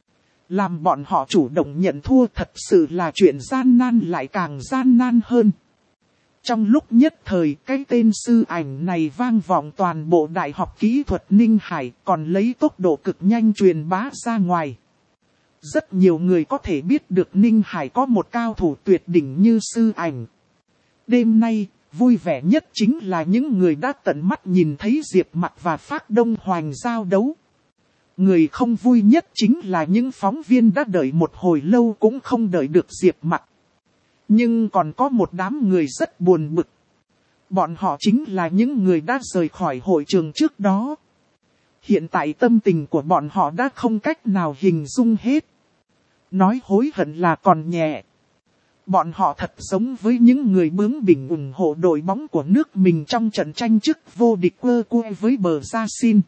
Làm bọn họ chủ động nhận thua thật sự là chuyện gian nan lại càng gian nan hơn. Trong lúc nhất thời cái tên sư ảnh này vang vọng toàn bộ Đại học Kỹ thuật Ninh Hải còn lấy tốc độ cực nhanh truyền bá ra ngoài. Rất nhiều người có thể biết được Ninh Hải có một cao thủ tuyệt đỉnh như sư ảnh. Đêm nay, vui vẻ nhất chính là những người đã tận mắt nhìn thấy Diệp Mặc và Phác Đông Hoành giao đấu. Người không vui nhất chính là những phóng viên đã đợi một hồi lâu cũng không đợi được Diệp Mặc. Nhưng còn có một đám người rất buồn bực. Bọn họ chính là những người đã rời khỏi hội trường trước đó. Hiện tại tâm tình của bọn họ đã không cách nào hình dung hết. Nói hối hận là còn nhẹ. Bọn họ thật giống với những người bướng bỉnh ủng hộ đội bóng của nước mình trong trận tranh chức vô địch quơ quơ với bờ Gia Xin.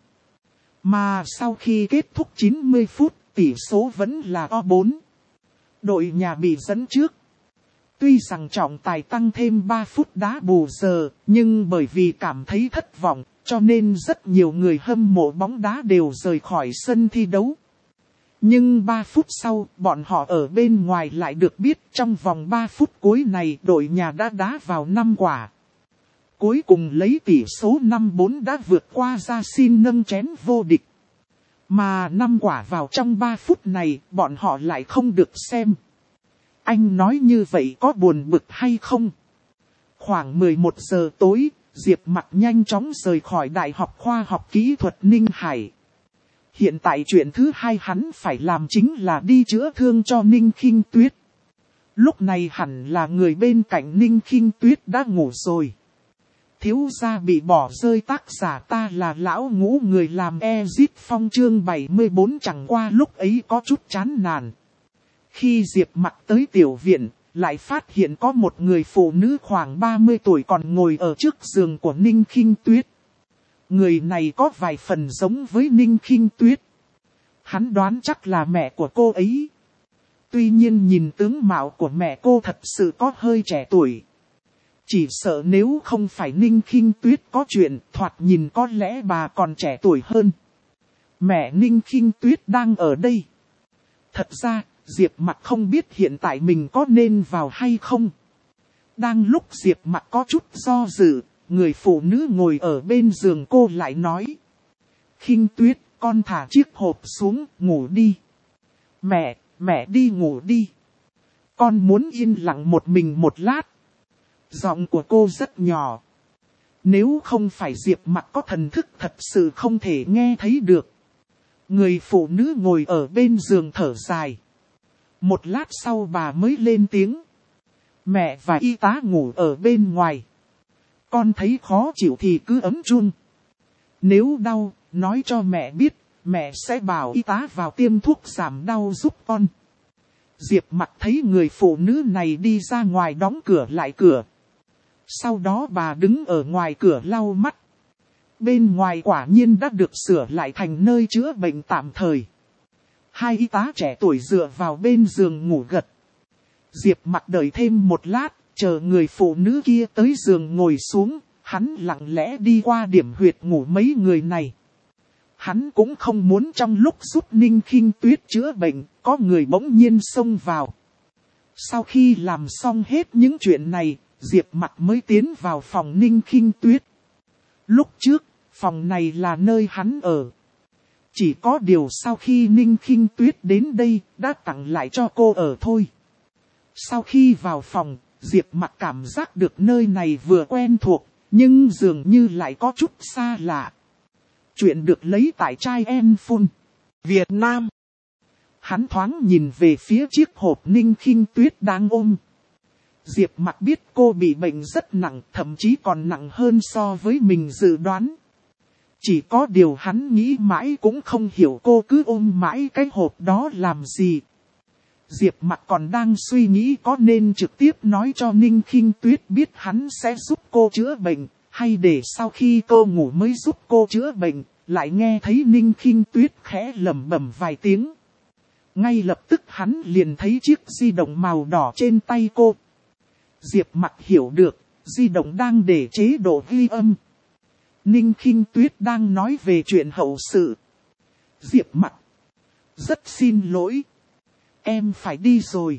Mà sau khi kết thúc chín mươi phút, tỷ số vẫn là o bốn. Đội nhà bị dẫn trước. Tuy rằng trọng tài tăng thêm ba phút đá bù giờ, nhưng bởi vì cảm thấy thất vọng, cho nên rất nhiều người hâm mộ bóng đá đều rời khỏi sân thi đấu. Nhưng ba phút sau, bọn họ ở bên ngoài lại được biết trong vòng ba phút cuối này đội nhà đã đá vào năm quả. Cuối cùng lấy tỷ số năm bốn đã vượt qua Gia Xin nâng chén vô địch. Mà năm quả vào trong ba phút này, bọn họ lại không được xem. Anh nói như vậy có buồn bực hay không? Khoảng mười một giờ tối, Diệp Mặc nhanh chóng rời khỏi Đại học Khoa học Kỹ thuật Ninh Hải. Hiện tại chuyện thứ hai hắn phải làm chính là đi chữa thương cho Ninh Khinh Tuyết. Lúc này hẳn là người bên cạnh Ninh Khinh Tuyết đã ngủ rồi. Thiếu gia bị bỏ rơi tác giả ta là lão ngũ người làm Exit Phong chương bảy mươi bốn chẳng qua lúc ấy có chút chán nản. Khi Diệp Mặc tới tiểu viện, lại phát hiện có một người phụ nữ khoảng ba mươi tuổi còn ngồi ở trước giường của Ninh Khinh Tuyết. Người này có vài phần giống với Ninh Khinh Tuyết. Hắn đoán chắc là mẹ của cô ấy. Tuy nhiên nhìn tướng mạo của mẹ cô thật sự có hơi trẻ tuổi. Chỉ sợ nếu không phải Ninh Khinh Tuyết có chuyện, thoạt nhìn có lẽ bà còn trẻ tuổi hơn. Mẹ Ninh Khinh Tuyết đang ở đây. Thật ra, Diệp Mặc không biết hiện tại mình có nên vào hay không. Đang lúc Diệp Mặc có chút do dự, người phụ nữ ngồi ở bên giường cô lại nói. Khinh Tuyết, con thả chiếc hộp xuống, ngủ đi. Mẹ, mẹ đi ngủ đi. Con muốn yên lặng một mình một lát. Giọng của cô rất nhỏ. Nếu không phải Diệp Mặc có thần thức thật sự không thể nghe thấy được. Người phụ nữ ngồi ở bên giường thở dài. Một lát sau bà mới lên tiếng. Mẹ và y tá ngủ ở bên ngoài. Con thấy khó chịu thì cứ ấm chun. Nếu đau, nói cho mẹ biết, mẹ sẽ bảo y tá vào tiêm thuốc giảm đau giúp con. Diệp Mặc thấy người phụ nữ này đi ra ngoài đóng cửa lại cửa. Sau đó bà đứng ở ngoài cửa lau mắt. Bên ngoài quả nhiên đã được sửa lại thành nơi chữa bệnh tạm thời. Hai y tá trẻ tuổi dựa vào bên giường ngủ gật. Diệp Mặc đợi thêm một lát, chờ người phụ nữ kia tới giường ngồi xuống, hắn lặng lẽ đi qua điểm huyệt ngủ mấy người này. Hắn cũng không muốn trong lúc giúp Ninh Khinh Tuyết chữa bệnh, có người bỗng nhiên xông vào. Sau khi làm xong hết những chuyện này, Diệp Mặc mới tiến vào phòng Ninh Khinh Tuyết. Lúc trước, phòng này là nơi hắn ở. Chỉ có điều sau khi Ninh Khinh Tuyết đến đây, đã tặng lại cho cô ở thôi. Sau khi vào phòng, Diệp Mặc cảm giác được nơi này vừa quen thuộc, nhưng dường như lại có chút xa lạ. Chuyện được lấy tại Chai En Phun, Việt Nam. Hắn thoáng nhìn về phía chiếc hộp Ninh Khinh Tuyết đang ôm. Diệp Mặc biết cô bị bệnh rất nặng, thậm chí còn nặng hơn so với mình dự đoán. Chỉ có điều hắn nghĩ mãi cũng không hiểu cô cứ ôm mãi cái hộp đó làm gì. Diệp Mặc còn đang suy nghĩ có nên trực tiếp nói cho Ninh Khinh Tuyết biết hắn sẽ giúp cô chữa bệnh, hay để sau khi cô ngủ mới giúp cô chữa bệnh, lại nghe thấy Ninh Khinh Tuyết khẽ lẩm bẩm vài tiếng. Ngay lập tức hắn liền thấy chiếc di động màu đỏ trên tay cô. Diệp Mặc hiểu được, di động đang để chế độ ghi âm. Ninh Khinh Tuyết đang nói về chuyện hậu sự. Diệp Mặc, rất xin lỗi. Em phải đi rồi.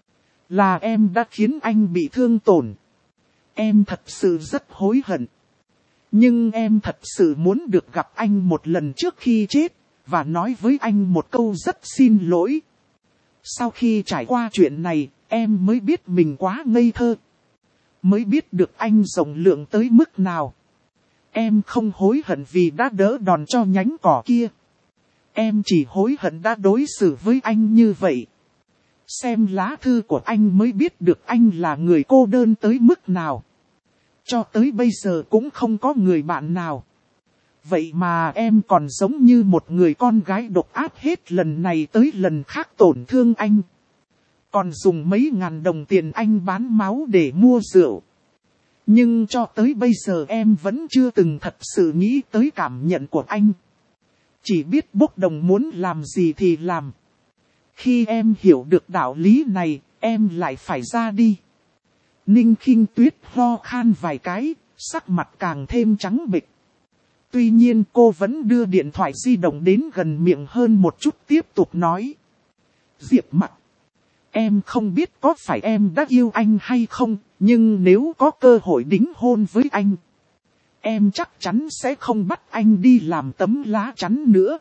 Là em đã khiến anh bị thương tổn. Em thật sự rất hối hận. Nhưng em thật sự muốn được gặp anh một lần trước khi chết, và nói với anh một câu rất xin lỗi. Sau khi trải qua chuyện này, em mới biết mình quá ngây thơ. Mới biết được anh rộng lượng tới mức nào. Em không hối hận vì đã đỡ đòn cho nhánh cỏ kia. Em chỉ hối hận đã đối xử với anh như vậy. Xem lá thư của anh mới biết được anh là người cô đơn tới mức nào. Cho tới bây giờ cũng không có người bạn nào. Vậy mà em còn giống như một người con gái độc ác hết lần này tới lần khác tổn thương anh. Còn dùng mấy ngàn đồng tiền anh bán máu để mua rượu. Nhưng cho tới bây giờ em vẫn chưa từng thật sự nghĩ tới cảm nhận của anh. Chỉ biết bốc đồng muốn làm gì thì làm. Khi em hiểu được đạo lý này, em lại phải ra đi. Ninh Khinh Tuyết ho khan vài cái, sắc mặt càng thêm trắng bệch. Tuy nhiên cô vẫn đưa điện thoại di động đến gần miệng hơn một chút tiếp tục nói. Diệp Mặc, em không biết có phải em đã yêu anh hay không, nhưng nếu có cơ hội đính hôn với anh, em chắc chắn sẽ không bắt anh đi làm tấm lá chắn nữa.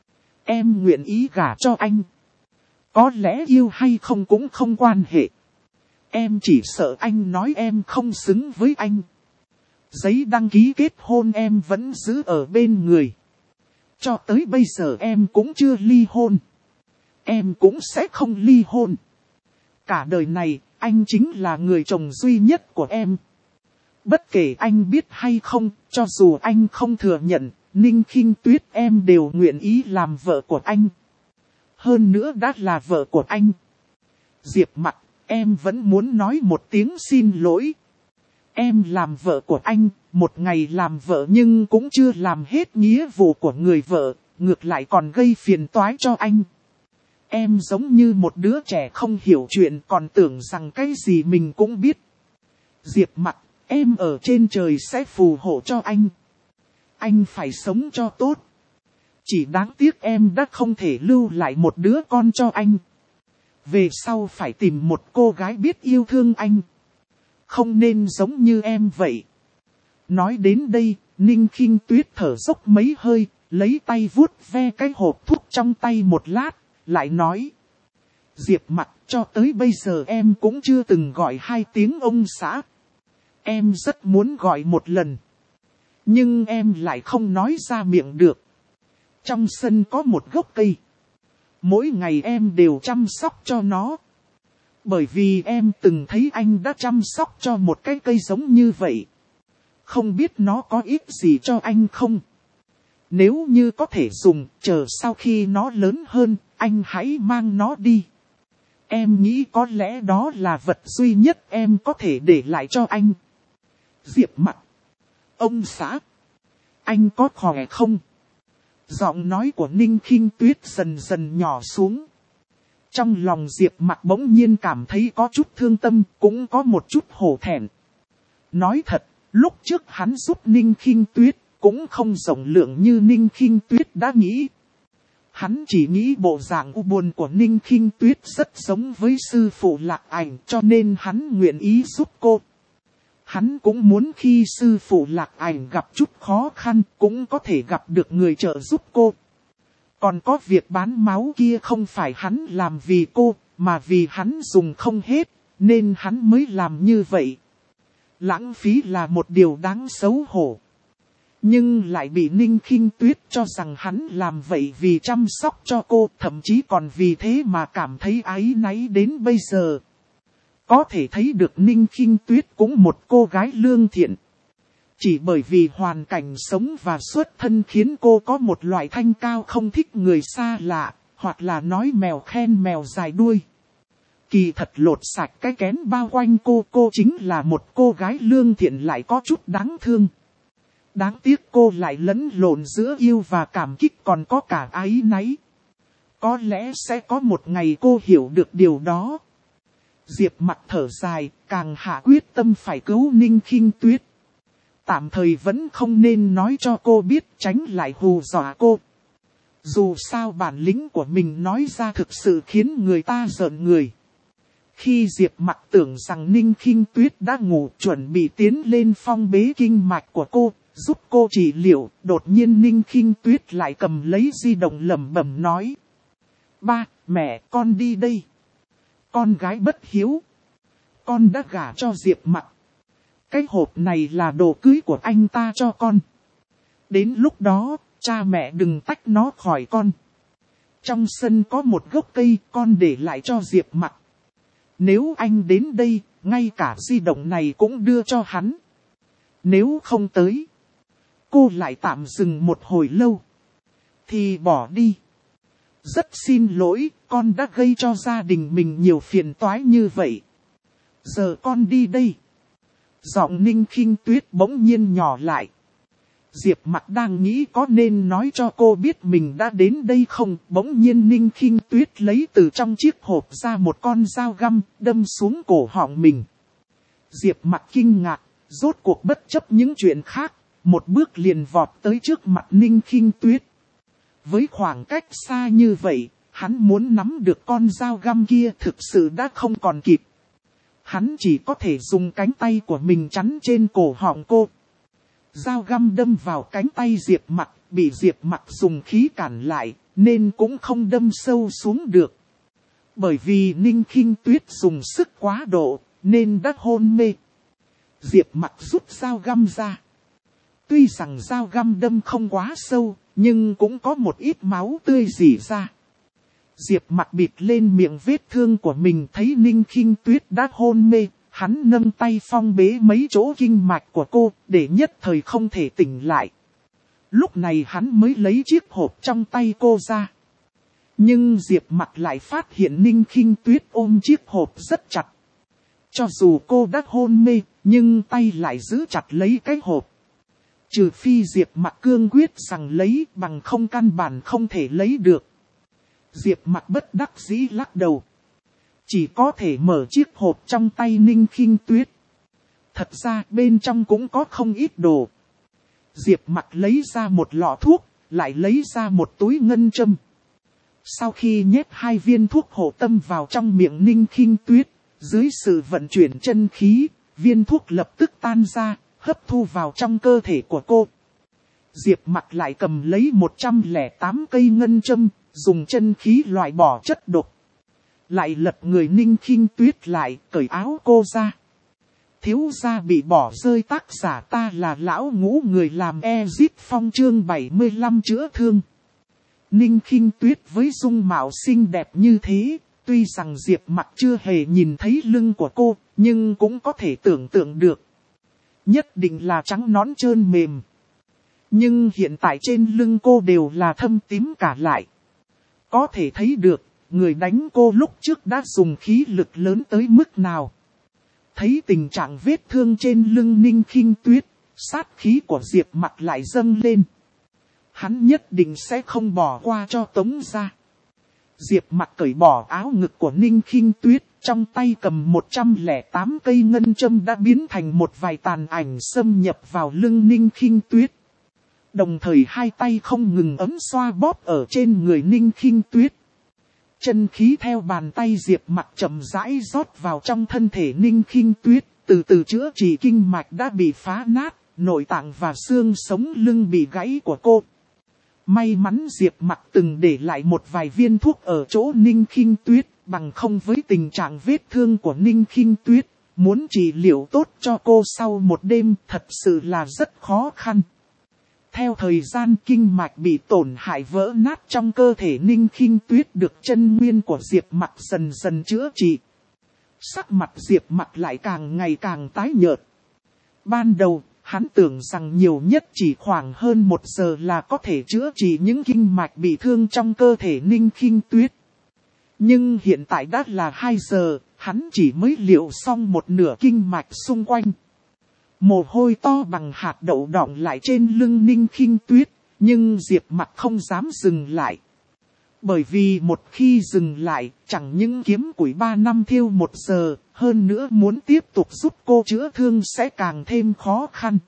Em nguyện ý gả cho anh. Có lẽ yêu hay không cũng không quan hệ. Em chỉ sợ anh nói em không xứng với anh. Giấy đăng ký kết hôn em vẫn giữ ở bên người. Cho tới bây giờ em cũng chưa ly hôn. Em cũng sẽ không ly hôn. Cả đời này, anh chính là người chồng duy nhất của em. Bất kể anh biết hay không, cho dù anh không thừa nhận, Ninh Khinh Tuyết em đều nguyện ý làm vợ của anh. Hơn nữa đã là vợ của anh. Diệp Mặc, em vẫn muốn nói một tiếng xin lỗi. Em làm vợ của anh, một ngày làm vợ nhưng cũng chưa làm hết nghĩa vụ của người vợ, ngược lại còn gây phiền toái cho anh. Em giống như một đứa trẻ không hiểu chuyện còn tưởng rằng cái gì mình cũng biết. Diệp Mặc, em ở trên trời sẽ phù hộ cho anh. Anh phải sống cho tốt. Chỉ đáng tiếc em đã không thể lưu lại một đứa con cho anh. Về sau phải tìm một cô gái biết yêu thương anh. Không nên giống như em vậy. Nói đến đây, Ninh Khinh Tuyết thở dốc mấy hơi, lấy tay vuốt ve cái hộp thuốc trong tay một lát, lại nói. Diệp Mặc, cho tới bây giờ em cũng chưa từng gọi hai tiếng ông xã. Em rất muốn gọi một lần. Nhưng em lại không nói ra miệng được. Trong sân có một gốc cây. Mỗi ngày em đều chăm sóc cho nó. Bởi vì em từng thấy anh đã chăm sóc cho một cái cây giống như vậy. Không biết nó có ích gì cho anh không? Nếu như có thể dùng, chờ sau khi nó lớn hơn, anh hãy mang nó đi. Em nghĩ có lẽ đó là vật duy nhất em có thể để lại cho anh. Diệp Mặc, ông xã, anh có khỏe không? Giọng nói của Ninh Khinh Tuyết dần dần nhỏ xuống. Trong lòng Diệp Mặc bỗng nhiên cảm thấy có chút thương tâm, cũng có một chút hổ thẹn. Nói thật, lúc trước hắn giúp Ninh Khinh Tuyết, cũng không rộng lượng như Ninh Khinh Tuyết đã nghĩ. Hắn chỉ nghĩ bộ dạng u buồn của Ninh Khinh Tuyết rất giống với sư phụ Lạc Ảnh, cho nên hắn nguyện ý giúp cô. Hắn cũng muốn khi sư phụ Lạc Ảnh gặp chút khó khăn, cũng có thể gặp được người trợ giúp cô. Còn có việc bán máu kia không phải hắn làm vì cô, mà vì hắn dùng không hết, nên hắn mới làm như vậy. Lãng phí là một điều đáng xấu hổ. Nhưng lại bị Ninh Khinh Tuyết cho rằng hắn làm vậy vì chăm sóc cho cô, thậm chí còn vì thế mà cảm thấy áy náy đến bây giờ. Có thể thấy được Ninh Khinh Tuyết cũng một cô gái lương thiện. Chỉ bởi vì hoàn cảnh sống và xuất thân khiến cô có một loại thanh cao không thích người xa lạ, hoặc là nói mèo khen mèo dài đuôi. Kỳ thật lột sạch cái kén bao quanh cô, cô chính là một cô gái lương thiện lại có chút đáng thương. Đáng tiếc cô lại lẫn lộn giữa yêu và cảm kích còn có cả áy náy. Có lẽ sẽ có một ngày cô hiểu được điều đó. Diệp Mặc thở dài, càng hạ quyết tâm phải cứu Ninh Khinh Tuyết. Tạm thời vẫn không nên nói cho cô biết, tránh lại hù dọa cô. Dù sao bản lĩnh của mình nói ra thực sự khiến người ta giận người. Khi Diệp Mặc tưởng rằng Ninh Khinh Tuyết đã ngủ, chuẩn bị tiến lên phong bế kinh mạch của cô, giúp cô trị liệu, đột nhiên Ninh Khinh Tuyết lại cầm lấy di động lẩm bẩm nói. Ba, mẹ, con đi đây. Con gái bất hiếu. Con đã gả cho Diệp Mặc. Cái hộp này là đồ cưới của anh ta cho con. Đến lúc đó, cha mẹ đừng tách nó khỏi con. Trong sân có một gốc cây, con để lại cho Diệp Mặc. Nếu anh đến đây, ngay cả di động này cũng đưa cho hắn. Nếu không tới, cô lại tạm dừng một hồi lâu, thì bỏ đi. Rất xin lỗi, con đã gây cho gia đình mình nhiều phiền toái như vậy. Giờ con đi đây. Giọng Ninh Khinh Tuyết bỗng nhiên nhỏ lại. Diệp Mặc đang nghĩ có nên nói cho cô biết mình đã đến đây không. Bỗng nhiên Ninh Khinh Tuyết lấy từ trong chiếc hộp ra một con dao găm, đâm xuống cổ họng mình. Diệp Mặc kinh ngạc, rốt cuộc bất chấp những chuyện khác, một bước liền vọt tới trước mặt Ninh Khinh Tuyết. Với khoảng cách xa như vậy, hắn muốn nắm được con dao găm kia thực sự đã không còn kịp. Hắn chỉ có thể dùng cánh tay của mình chắn trên cổ họng cô. Dao găm đâm vào cánh tay Diệp Mặc, bị Diệp Mặc dùng khí cản lại, nên cũng không đâm sâu xuống được. Bởi vì Ninh Khinh Tuyết dùng sức quá độ, nên đã hôn mê. Diệp Mặc rút dao găm ra. Tuy rằng dao găm đâm không quá sâu, nhưng cũng có một ít máu tươi rỉ ra. Diệp Mặc bịt lên miệng vết thương của mình, thấy Ninh Khinh Tuyết đã hôn mê. Hắn nâng tay phong bế mấy chỗ kinh mạch của cô, để nhất thời không thể tỉnh lại. Lúc này hắn mới lấy chiếc hộp trong tay cô ra. Nhưng Diệp Mặc lại phát hiện Ninh Khinh Tuyết ôm chiếc hộp rất chặt. Cho dù cô đã hôn mê, nhưng tay lại giữ chặt lấy cái hộp. Trừ phi Diệp Mặc cương quyết rằng lấy, bằng không căn bản không thể lấy được. Diệp Mặc bất đắc dĩ lắc đầu. Chỉ có thể mở chiếc hộp trong tay Ninh Khinh Tuyết. Thật ra bên trong cũng có không ít đồ. Diệp Mặc lấy ra một lọ thuốc, lại lấy ra một túi ngân châm. Sau khi nhét hai viên thuốc hộ tâm vào trong miệng Ninh Khinh Tuyết, dưới sự vận chuyển chân khí, viên thuốc lập tức tan ra, hấp thu vào trong cơ thể của cô. Diệp Mặc lại cầm lấy một trăm lẻ tám cây ngân châm, dùng chân khí loại bỏ chất độc. Lại lật người Ninh Khinh Tuyết lại, cởi áo cô ra. Thiếu gia bị bỏ rơi, tác giả ta là lão ngũ, người làm Ezit Phong chương bảy mươi lăm chữa thương. Ninh Khinh Tuyết với dung mạo xinh đẹp như thế, tuy rằng Diệp Mặc chưa hề nhìn thấy lưng của cô, nhưng cũng có thể tưởng tượng được. Nhất định là trắng nõn trơn mềm. Nhưng hiện tại trên lưng cô đều là thâm tím cả lại. Có thể thấy được, người đánh cô lúc trước đã dùng khí lực lớn tới mức nào. Thấy tình trạng vết thương trên lưng Ninh Khinh Tuyết, sát khí của Diệp Mặc lại dâng lên. Hắn nhất định sẽ không bỏ qua cho Tống gia. Diệp Mặc cởi bỏ áo ngực của Ninh Khinh Tuyết, trong tay cầm một trăm lẻ tám cây ngân châm đã biến thành một vài tàn ảnh xâm nhập vào lưng Ninh Khinh Tuyết. Đồng thời hai tay không ngừng ấm xoa bóp ở trên người Ninh Khinh Tuyết. Chân khí theo bàn tay Diệp Mặc chậm rãi rót vào trong thân thể Ninh Khinh Tuyết, từ từ chữa trị kinh mạch đã bị phá nát, nội tạng và xương sống lưng bị gãy của cô. May mắn Diệp Mặc từng để lại một vài viên thuốc ở chỗ Ninh Khinh Tuyết, bằng không với tình trạng vết thương của Ninh Khinh Tuyết, muốn trị liệu tốt cho cô sau một đêm thật sự là rất khó khăn. Theo thời gian kinh mạch bị tổn hại vỡ nát trong cơ thể Ninh Khinh Tuyết được chân nguyên của Diệp Mặc dần dần chữa trị. Sắc mặt Diệp Mặc lại càng ngày càng tái nhợt. Ban đầu, hắn tưởng rằng nhiều nhất chỉ khoảng hơn một giờ là có thể chữa trị những kinh mạch bị thương trong cơ thể Ninh Khinh Tuyết. Nhưng hiện tại đã là hai giờ, hắn chỉ mới liệu xong một nửa kinh mạch xung quanh. Mồ hôi to bằng hạt đậu đọng lại trên lưng Ninh Khinh Tuyết, nhưng Diệp Mặc không dám dừng lại. Bởi vì một khi dừng lại, chẳng những kiếm củi ba năm thiêu một giờ, hơn nữa muốn tiếp tục giúp cô chữa thương sẽ càng thêm khó khăn.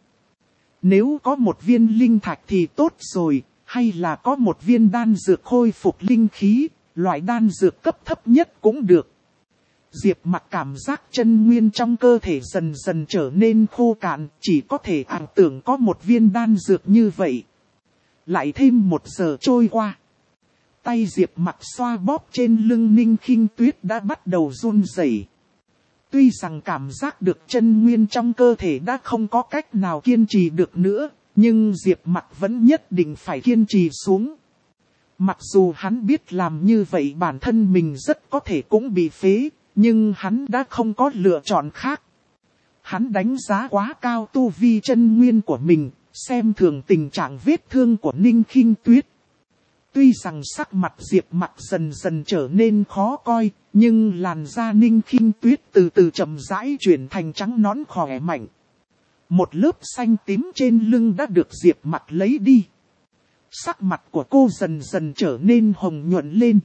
Nếu có một viên linh thạch thì tốt rồi, hay là có một viên đan dược khôi phục linh khí, loại đan dược cấp thấp nhất cũng được. Diệp Mặc cảm giác chân nguyên trong cơ thể dần dần trở nên khô cạn, chỉ có thể ảo tưởng có một viên đan dược như vậy. Lại thêm một giờ trôi qua. Tay Diệp Mặc xoa bóp trên lưng Ninh Khinh Tuyết đã bắt đầu run rẩy. Tuy rằng cảm giác được chân nguyên trong cơ thể đã không có cách nào kiên trì được nữa, nhưng Diệp Mặc vẫn nhất định phải kiên trì xuống. Mặc dù hắn biết làm như vậy bản thân mình rất có thể cũng bị phế, nhưng hắn đã không có lựa chọn khác. Hắn đánh giá quá cao tu vi chân nguyên của mình, xem thường tình trạng vết thương của Ninh Khinh Tuyết. Tuy rằng sắc mặt Diệp Mặc dần dần trở nên khó coi, nhưng làn da Ninh Khinh Tuyết từ từ chậm rãi chuyển thành trắng nõn khỏe mạnh. Một lớp xanh tím trên lưng đã được Diệp Mặc lấy đi. Sắc mặt của cô dần dần trở nên hồng nhuận lên.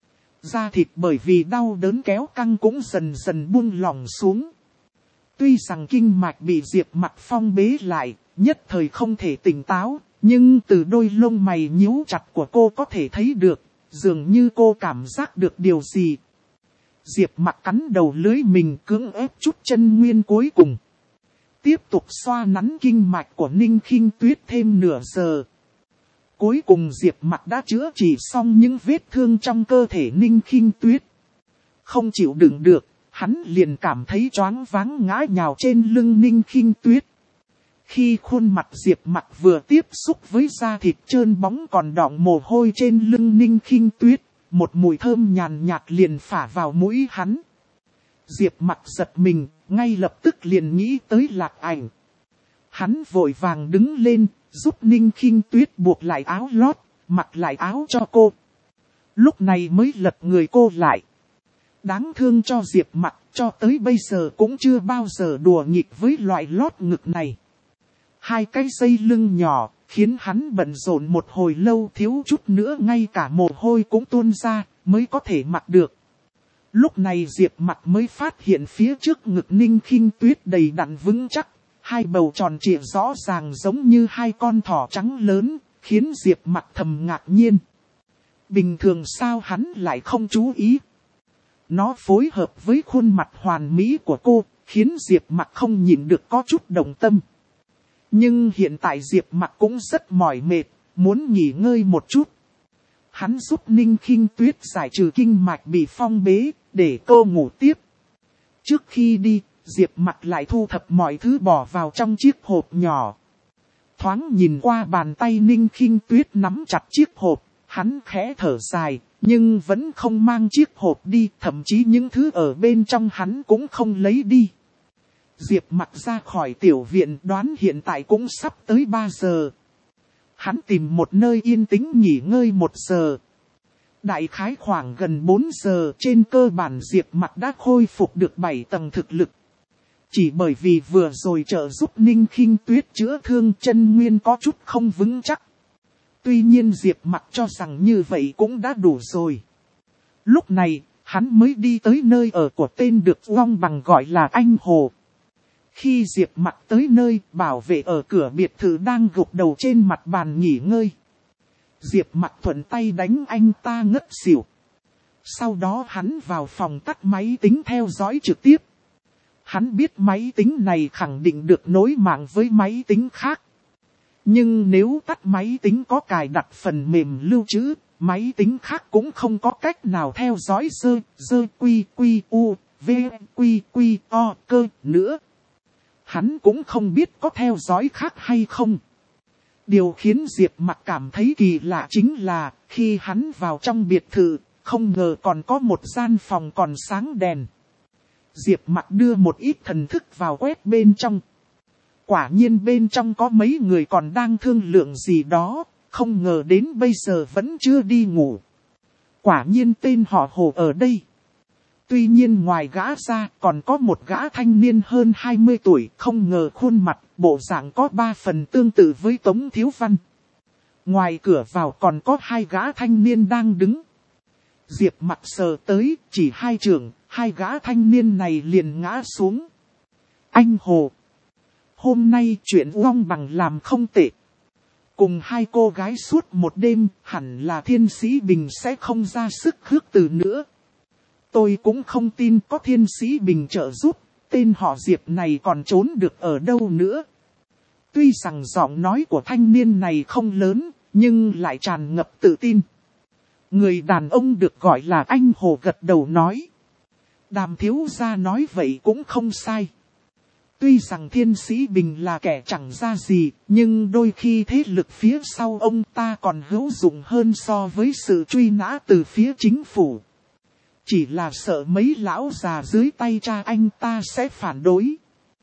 Da thịt bởi vì đau đớn kéo căng cũng dần dần buông lỏng xuống. Tuy rằng kinh mạch bị Diệp Mặc phong bế lại, nhất thời không thể tỉnh táo, nhưng từ đôi lông mày nhíu chặt của cô có thể thấy được, dường như cô cảm giác được điều gì. Diệp Mặc cắn đầu lưỡi mình cưỡng ép chút chân nguyên cuối cùng. Tiếp tục xoa nắn kinh mạch của Ninh Khinh Tuyết thêm nửa giờ. Cuối cùng Diệp Mặc đã chữa trị xong những vết thương trong cơ thể Ninh Khinh Tuyết. Không chịu đựng được, hắn liền cảm thấy choáng váng ngã nhào trên lưng Ninh Khinh Tuyết. Khi khuôn mặt Diệp Mặc vừa tiếp xúc với da thịt trơn bóng còn đọng mồ hôi trên lưng Ninh Khinh Tuyết, một mùi thơm nhàn nhạt liền phả vào mũi hắn. Diệp Mặc giật mình, ngay lập tức liền nghĩ tới Lạc Ảnh. Hắn vội vàng đứng lên, giúp Ninh Khinh Tuyết buộc lại áo lót, mặc lại áo cho cô. Lúc này mới lật người cô lại. Đáng thương cho Diệp Mặc, cho tới bây giờ cũng chưa bao giờ đùa nghịch với loại lót ngực này. Hai cái dây lưng nhỏ, khiến hắn bận rộn một hồi lâu, thiếu chút nữa ngay cả mồ hôi cũng tuôn ra, mới có thể mặc được. Lúc này Diệp Mặc mới phát hiện phía trước ngực Ninh Khinh Tuyết đầy đặn vững chắc, hai bầu tròn trịa rõ ràng giống như hai con thỏ trắng lớn, khiến Diệp Mặc thầm ngạc nhiên. Bình thường sao hắn lại không chú ý? Nó phối hợp với khuôn mặt hoàn mỹ của cô, khiến Diệp Mặc không nhịn được có chút động tâm. Nhưng hiện tại Diệp Mặc cũng rất mỏi mệt, muốn nghỉ ngơi một chút. Hắn giúp Ninh Khinh Tuyết giải trừ kinh mạch bị phong bế, để cô ngủ tiếp. Trước khi đi, Diệp Mặc lại thu thập mọi thứ bỏ vào trong chiếc hộp nhỏ. Thoáng nhìn qua bàn tay Ninh Khinh Tuyết nắm chặt chiếc hộp, hắn khẽ thở dài, nhưng vẫn không mang chiếc hộp đi, thậm chí những thứ ở bên trong hắn cũng không lấy đi. Diệp Mặc ra khỏi tiểu viện, đoán hiện tại cũng sắp tới ba giờ. Hắn tìm một nơi yên tĩnh nghỉ ngơi một giờ. Đại khái khoảng gần bốn giờ, trên cơ bản Diệp Mặc đã khôi phục được bảy tầng thực lực. Chỉ bởi vì vừa rồi trợ giúp Ninh Khinh Tuyết chữa thương, chân nguyên có chút không vững chắc. Tuy nhiên Diệp Mặc cho rằng như vậy cũng đã đủ rồi. Lúc này, hắn mới đi tới nơi ở của tên được vong bằng gọi là Anh Hồ. Khi Diệp Mặc tới nơi, bảo vệ ở cửa biệt thự đang gục đầu trên mặt bàn nghỉ ngơi. Diệp Mặc thuận tay đánh anh ta ngất xỉu. Sau đó hắn vào phòng tắt máy tính theo dõi trực tiếp. Hắn biết máy tính này khẳng định được nối mạng với máy tính khác. Nhưng nếu tắt máy tính có cài đặt phần mềm lưu trữ, máy tính khác cũng không có cách nào theo dõi dơ, dơ quy quy u, v quy quy o cơ nữa. Hắn cũng không biết có theo dõi khác hay không. Điều khiến Diệp Mặc cảm thấy kỳ lạ chính là, khi hắn vào trong biệt thự, không ngờ còn có một gian phòng còn sáng đèn. Diệp Mặc đưa một ít thần thức vào quét bên trong. Quả nhiên bên trong có mấy người còn đang thương lượng gì đó, không ngờ đến bây giờ vẫn chưa đi ngủ. Quả nhiên tên họ Hồ ở đây. Tuy nhiên ngoài gã ra còn có một gã thanh niên hơn hai mươi tuổi, không ngờ khuôn mặt, bộ dạng có ba phần tương tự với Tống Thiếu Văn. Ngoài cửa vào còn có hai gã thanh niên đang đứng. Diệp Mặc sờ tới, chỉ hai chưởng, hai gã thanh niên này liền ngã xuống. Anh Hồ. Hôm nay chuyện Uông Bằng làm không tệ. Cùng hai cô gái suốt một đêm, hẳn là Thiên Sĩ Bình sẽ không ra sức khước từ nữa. Tôi cũng không tin có Thiên Sĩ Bình trợ giúp, tên họ Diệp này còn trốn được ở đâu nữa. Tuy rằng giọng nói của thanh niên này không lớn, nhưng lại tràn ngập tự tin. Người đàn ông được gọi là anh Hồ gật đầu nói. Đàm thiếu gia nói vậy cũng không sai. Tuy rằng Thiên Sĩ Bình là kẻ chẳng ra gì, nhưng đôi khi thế lực phía sau ông ta còn hữu dụng hơn so với sự truy nã từ phía chính phủ. Chỉ là sợ mấy lão già dưới tay cha anh ta sẽ phản đối.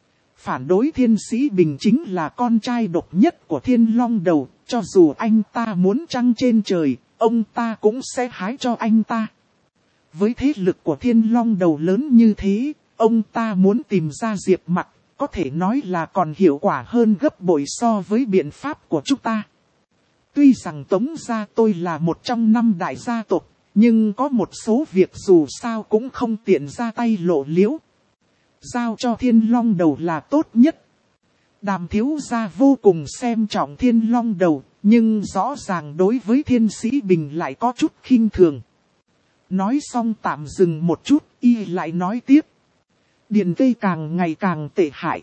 Phản đối Thiên Sĩ Bình chính là con trai độc nhất của Thiên Long Đầu, cho dù anh ta muốn trăng trên trời, ông ta cũng sẽ hái cho anh ta. Với thế lực của Thiên Long Đầu lớn như thế, ông ta muốn tìm ra Diệp Mặc, có thể nói là còn hiệu quả hơn gấp bội so với biện pháp của chúng ta. Tuy rằng Tống gia tôi là một trong năm đại gia tộc, nhưng có một số việc dù sao cũng không tiện ra tay lộ liễu. Giao cho Thiên Long Đầu là tốt nhất. Đàm thiếu gia vô cùng xem trọng Thiên Long Đầu, nhưng rõ ràng đối với Thiên Sĩ Bình lại có chút khinh thường. Nói xong tạm dừng một chút, y lại nói tiếp. Điền Cây càng ngày càng tệ hại.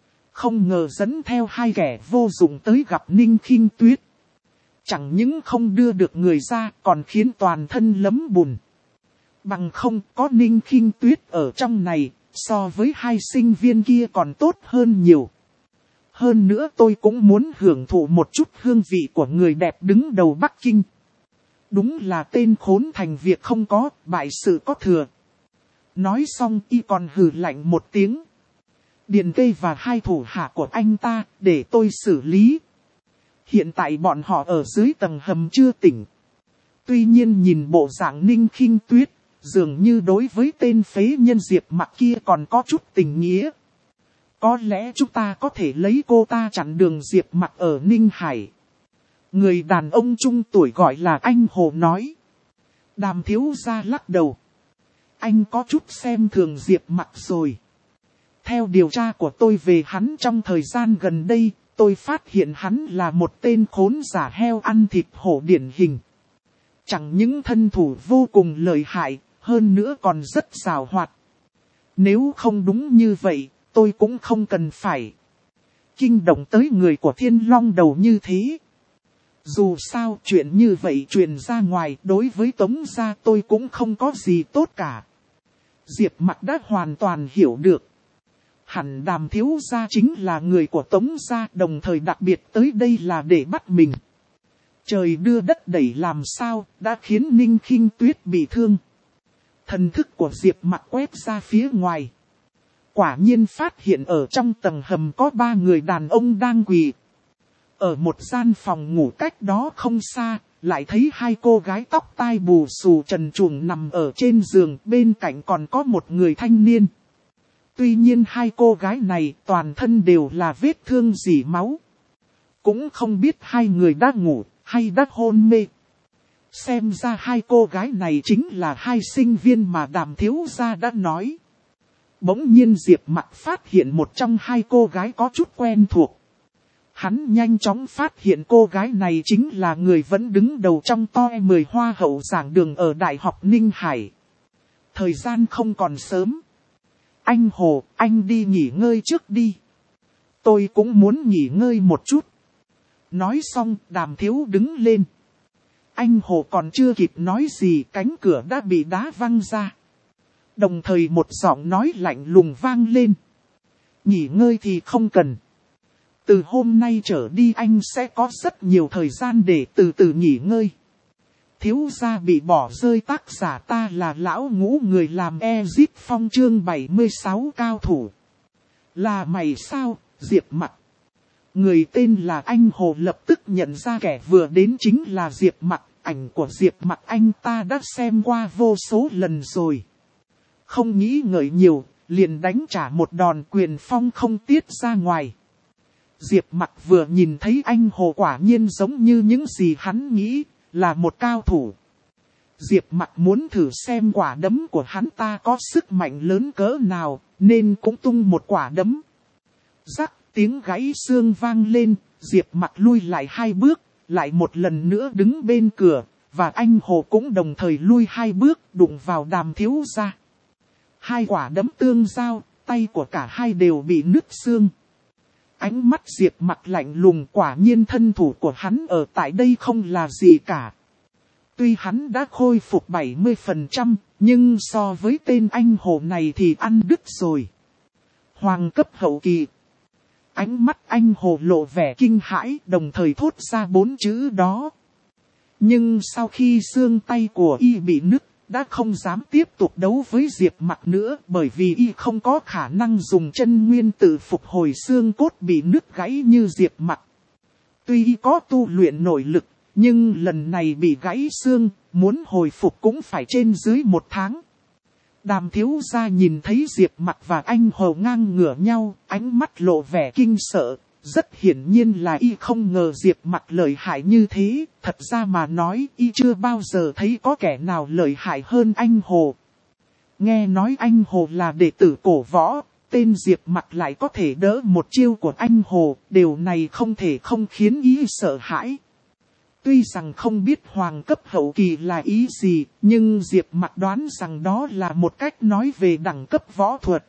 Không ngờ dẫn theo hai kẻ vô dụng tới gặp Ninh Khinh Tuyết. Chẳng những không đưa được người ra còn khiến toàn thân lấm bùn. Bằng không có Ninh Khinh Tuyết ở trong này, so với hai sinh viên kia còn tốt hơn nhiều. Hơn nữa tôi cũng muốn hưởng thụ một chút hương vị của người đẹp đứng đầu Bắc Kinh. Đúng là tên khốn thành việc không có, bại sự có thừa. Nói xong y còn hừ lạnh một tiếng. Điền Cây và hai thủ hạ của anh ta để tôi xử lý. Hiện tại bọn họ ở dưới tầng hầm chưa tỉnh. Tuy nhiên nhìn bộ dạng Ninh Khinh Tuyết, dường như đối với tên phế nhân Diệp Mặc kia còn có chút tình nghĩa. Có lẽ chúng ta có thể lấy cô ta chặn đường Diệp Mặc ở Ninh Hải. Người đàn ông trung tuổi gọi là anh Hồ nói. Đàm thiếu gia lắc đầu. Anh có chút xem thường Diệp Mặc rồi. Theo điều tra của tôi về hắn trong thời gian gần đây, tôi phát hiện hắn là một tên khốn giả heo ăn thịt hổ điển hình. Chẳng những thân thủ vô cùng lợi hại, hơn nữa còn rất giàu hoạt. Nếu không đúng như vậy, tôi cũng không cần phải kinh động tới người của Thiên Long Đầu như thế. Dù sao chuyện như vậy truyền ra ngoài đối với Tống gia tôi cũng không có gì tốt cả. Diệp Mặc đã hoàn toàn hiểu được. Hẳn Đàm thiếu gia chính là người của Tống gia, đồng thời đặc biệt tới đây là để bắt mình. Trời đưa đất đẩy làm sao đã khiến Ninh Khinh Tuyết bị thương. Thần thức của Diệp Mặc quét ra phía ngoài. Quả nhiên phát hiện ở trong tầng hầm có ba người đàn ông đang quỳ. Ở một gian phòng ngủ cách đó không xa, lại thấy hai cô gái tóc tai bù xù trần truồng nằm ở trên giường, bên cạnh còn có một người thanh niên. Tuy nhiên hai cô gái này toàn thân đều là vết thương rỉ máu. Cũng không biết hai người đã ngủ hay đã hôn mê. Xem ra hai cô gái này chính là hai sinh viên mà Đàm thiếu gia đã nói. Bỗng nhiên Diệp Mặc phát hiện một trong hai cô gái có chút quen thuộc. Hắn nhanh chóng phát hiện cô gái này chính là người vẫn đứng đầu trong top mười hoa hậu giảng đường ở Đại học Ninh Hải. Thời gian không còn sớm. Anh Hồ, anh đi nghỉ ngơi trước đi. Tôi cũng muốn nghỉ ngơi một chút. Nói xong Đàm thiếu đứng lên. Anh Hồ còn chưa kịp nói gì, cánh cửa đã bị đá văng ra. Đồng thời một giọng nói lạnh lùng vang lên. Nghỉ ngơi thì không cần. Từ hôm nay trở đi anh sẽ có rất nhiều thời gian để từ từ nghỉ ngơi. Thiếu gia bị bỏ rơi, tác giả ta là lão ngũ người làm Exit Phong chương bảy mươi sáu cao thủ. Là mày sao, Diệp Mặc? Người tên là anh Hồ lập tức nhận ra kẻ vừa đến chính là Diệp Mặc. Ảnh của Diệp Mặc anh ta đã xem qua vô số lần rồi. Không nghĩ ngợi nhiều, liền đánh trả một đòn quyền phong không tiết ra ngoài. Diệp Mặc vừa nhìn thấy anh Hồ quả nhiên giống như những gì hắn nghĩ, là một cao thủ. Diệp Mặc muốn thử xem quả đấm của hắn ta có sức mạnh lớn cỡ nào, nên cũng tung một quả đấm. Rắc, tiếng gãy xương vang lên, Diệp Mặc lui lại hai bước, lại một lần nữa đứng bên cửa, và anh Hồ cũng đồng thời lui hai bước đụng vào Đàm thiếu gia. Hai quả đấm tương giao, tay của cả hai đều bị nứt xương. Ánh mắt Diệp Mặc lạnh lùng, quả nhiên thân thủ của hắn ở tại đây không là gì cả. Tuy hắn đã khôi phục bảy mươi phần trăm, nhưng so với tên anh Hồ này thì ăn đứt rồi. Hoàng cấp hậu kỳ. Ánh mắt anh Hồ lộ vẻ kinh hãi, đồng thời thốt ra bốn chữ đó. Nhưng sau khi xương tay của y bị nứt, đã không dám tiếp tục đấu với Diệp Mặc nữa, bởi vì y không có khả năng dùng chân nguyên tự phục hồi xương cốt bị nứt gãy như Diệp Mặc. Tuy y có tu luyện nội lực, nhưng lần này bị gãy xương, muốn hồi phục cũng phải trên dưới một tháng. Đàm thiếu gia nhìn thấy Diệp Mặc và anh Hồ ngang ngửa nhau, ánh mắt lộ vẻ kinh sợ. Rất hiển nhiên là y không ngờ Diệp Mặc lợi hại như thế, thật ra mà nói y chưa bao giờ thấy có kẻ nào lợi hại hơn anh Hồ. Nghe nói anh Hồ là đệ tử cổ võ, tên Diệp Mặc lại có thể đỡ một chiêu của anh Hồ, điều này không thể không khiến y sợ hãi. Tuy rằng không biết hoàng cấp hậu kỳ là ý gì, nhưng Diệp Mặc đoán rằng đó là một cách nói về đẳng cấp võ thuật.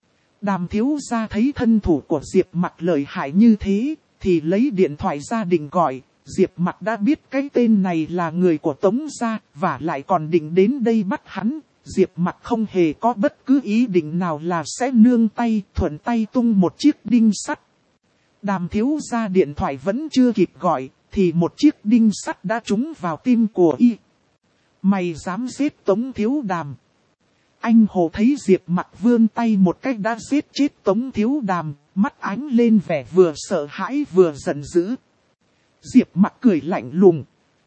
Đàm thiếu gia thấy thân thủ của Diệp Mặc lợi hại như thế, thì lấy điện thoại ra định gọi. Diệp Mặc đã biết cái tên này là người của Tống gia, và lại còn định đến đây bắt hắn. Diệp Mặc không hề có bất cứ ý định nào là sẽ nương tay, thuận tay tung một chiếc đinh sắt. Đàm thiếu gia điện thoại vẫn chưa kịp gọi, thì một chiếc đinh sắt đã trúng vào tim của y. Mày dám giết Tống thiếu Đàm? Anh Hồ thấy Diệp Mặc vươn tay một cách đã giết chết Tống thiếu Đàm, mắt ánh lên vẻ vừa sợ hãi vừa giận dữ. Diệp Mặc cười lạnh lùng.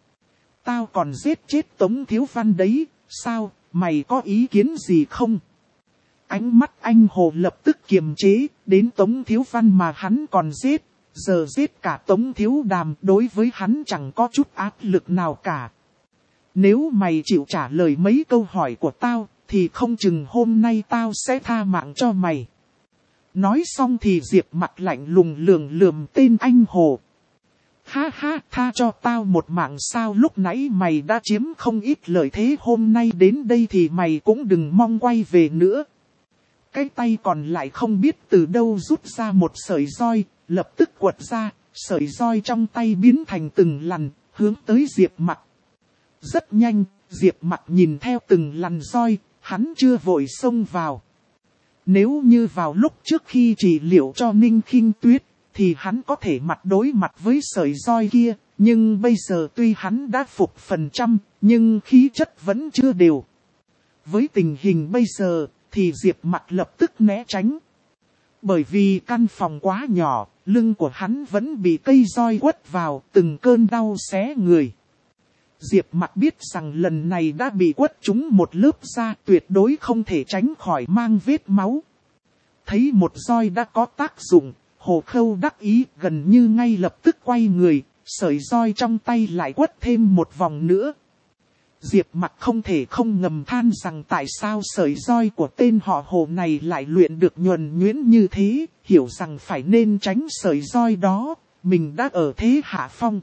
Tao còn giết chết Tống thiếu Văn đấy, sao, mày có ý kiến gì không? Ánh mắt anh Hồ lập tức kiềm chế, đến Tống thiếu Văn mà hắn còn giết, giờ giết cả Tống thiếu Đàm, đối với hắn chẳng có chút áp lực nào cả. Nếu mày chịu trả lời mấy câu hỏi của tao, thì không chừng hôm nay tao sẽ tha mạng cho mày. Nói xong thì Diệp Mặc lạnh lùng lườm lườm tên anh Hồ. Ha ha, tha cho tao một mạng sao? Lúc nãy mày đã chiếm không ít lợi thế, hôm nay đến đây thì mày cũng đừng mong quay về nữa. Cái tay còn lại không biết từ đâu rút ra một sợi roi, lập tức quật ra, sợi roi trong tay biến thành từng lằn, hướng tới Diệp Mặc. Rất nhanh, Diệp Mặc nhìn theo từng lằn roi, hắn chưa vội xông vào. Nếu như vào lúc trước khi trị liệu cho Ninh Khinh Tuyết, thì hắn có thể mặt đối mặt với sợi roi kia, nhưng bây giờ tuy hắn đã phục phần trăm, nhưng khí chất vẫn chưa đều. Với tình hình bây giờ, thì Diệp Mặc lập tức né tránh. Bởi vì căn phòng quá nhỏ, lưng của hắn vẫn bị cây roi quất vào, từng cơn đau xé người. Diệp Mặc biết rằng lần này đã bị quất trúng một lớp da, tuyệt đối không thể tránh khỏi mang vết máu. Thấy một roi đã có tác dụng, Hồ Khâu đắc ý, gần như ngay lập tức quay người, sợi roi trong tay lại quất thêm một vòng nữa. Diệp Mặc không thể không ngầm than rằng tại sao sợi roi của tên họ Hồ này lại luyện được nhuần nhuyễn như thế, hiểu rằng phải nên tránh sợi roi đó, mình đã ở thế hạ phong.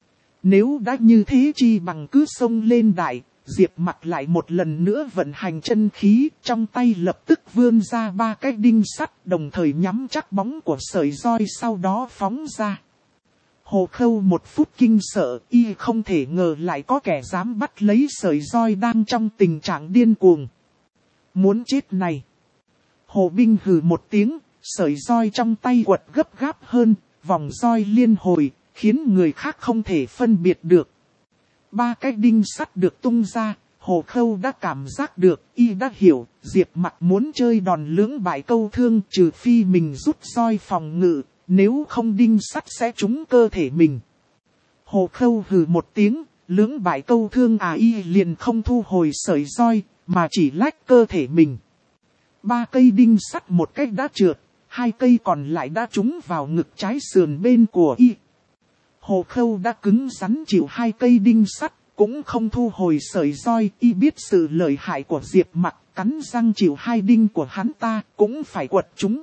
Nếu đã như thế chi bằng cứ xông lên đại, Diệp Mặc lại một lần nữa vận hành chân khí, trong tay lập tức vươn ra ba cái đinh sắt, đồng thời nhắm chắc bóng của sợi roi sau đó phóng ra. Hồ Khâu một phút kinh sợ, y không thể ngờ lại có kẻ dám bắt lấy sợi roi đang trong tình trạng điên cuồng. Muốn chết này. Hồ Binh hừ một tiếng, sợi roi trong tay quật gấp gáp hơn, vòng roi liên hồi, khiến người khác không thể phân biệt được. Ba cái đinh sắt được tung ra, Hồ Khâu đã cảm giác được, y đã hiểu, Diệp Mặc muốn chơi đòn lưỡng bại câu thương, trừ phi mình rút roi phòng ngự, nếu không đinh sắt sẽ trúng cơ thể mình. Hồ Khâu hừ một tiếng, lưỡng bại câu thương à, y liền không thu hồi sợi roi, mà chỉ lách cơ thể mình. Ba cây đinh sắt một cách đã trượt, hai cây còn lại đã trúng vào ngực trái sườn bên của y. Hồ Khâu đã cứng rắn chịu hai cây đinh sắt, cũng không thu hồi sợi roi. Y biết sự lợi hại của Diệp Mặc, cắn răng chịu hai đinh của hắn ta, cũng phải quật chúng.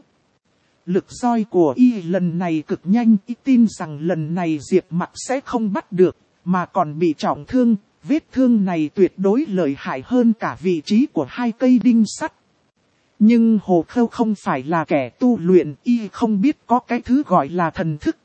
Lực roi của y lần này cực nhanh, y tin rằng lần này Diệp Mặc sẽ không bắt được, mà còn bị trọng thương. Vết thương này tuyệt đối lợi hại hơn cả vị trí của hai cây đinh sắt. Nhưng Hồ Khâu không phải là kẻ tu luyện, y không biết có cái thứ gọi là thần thức.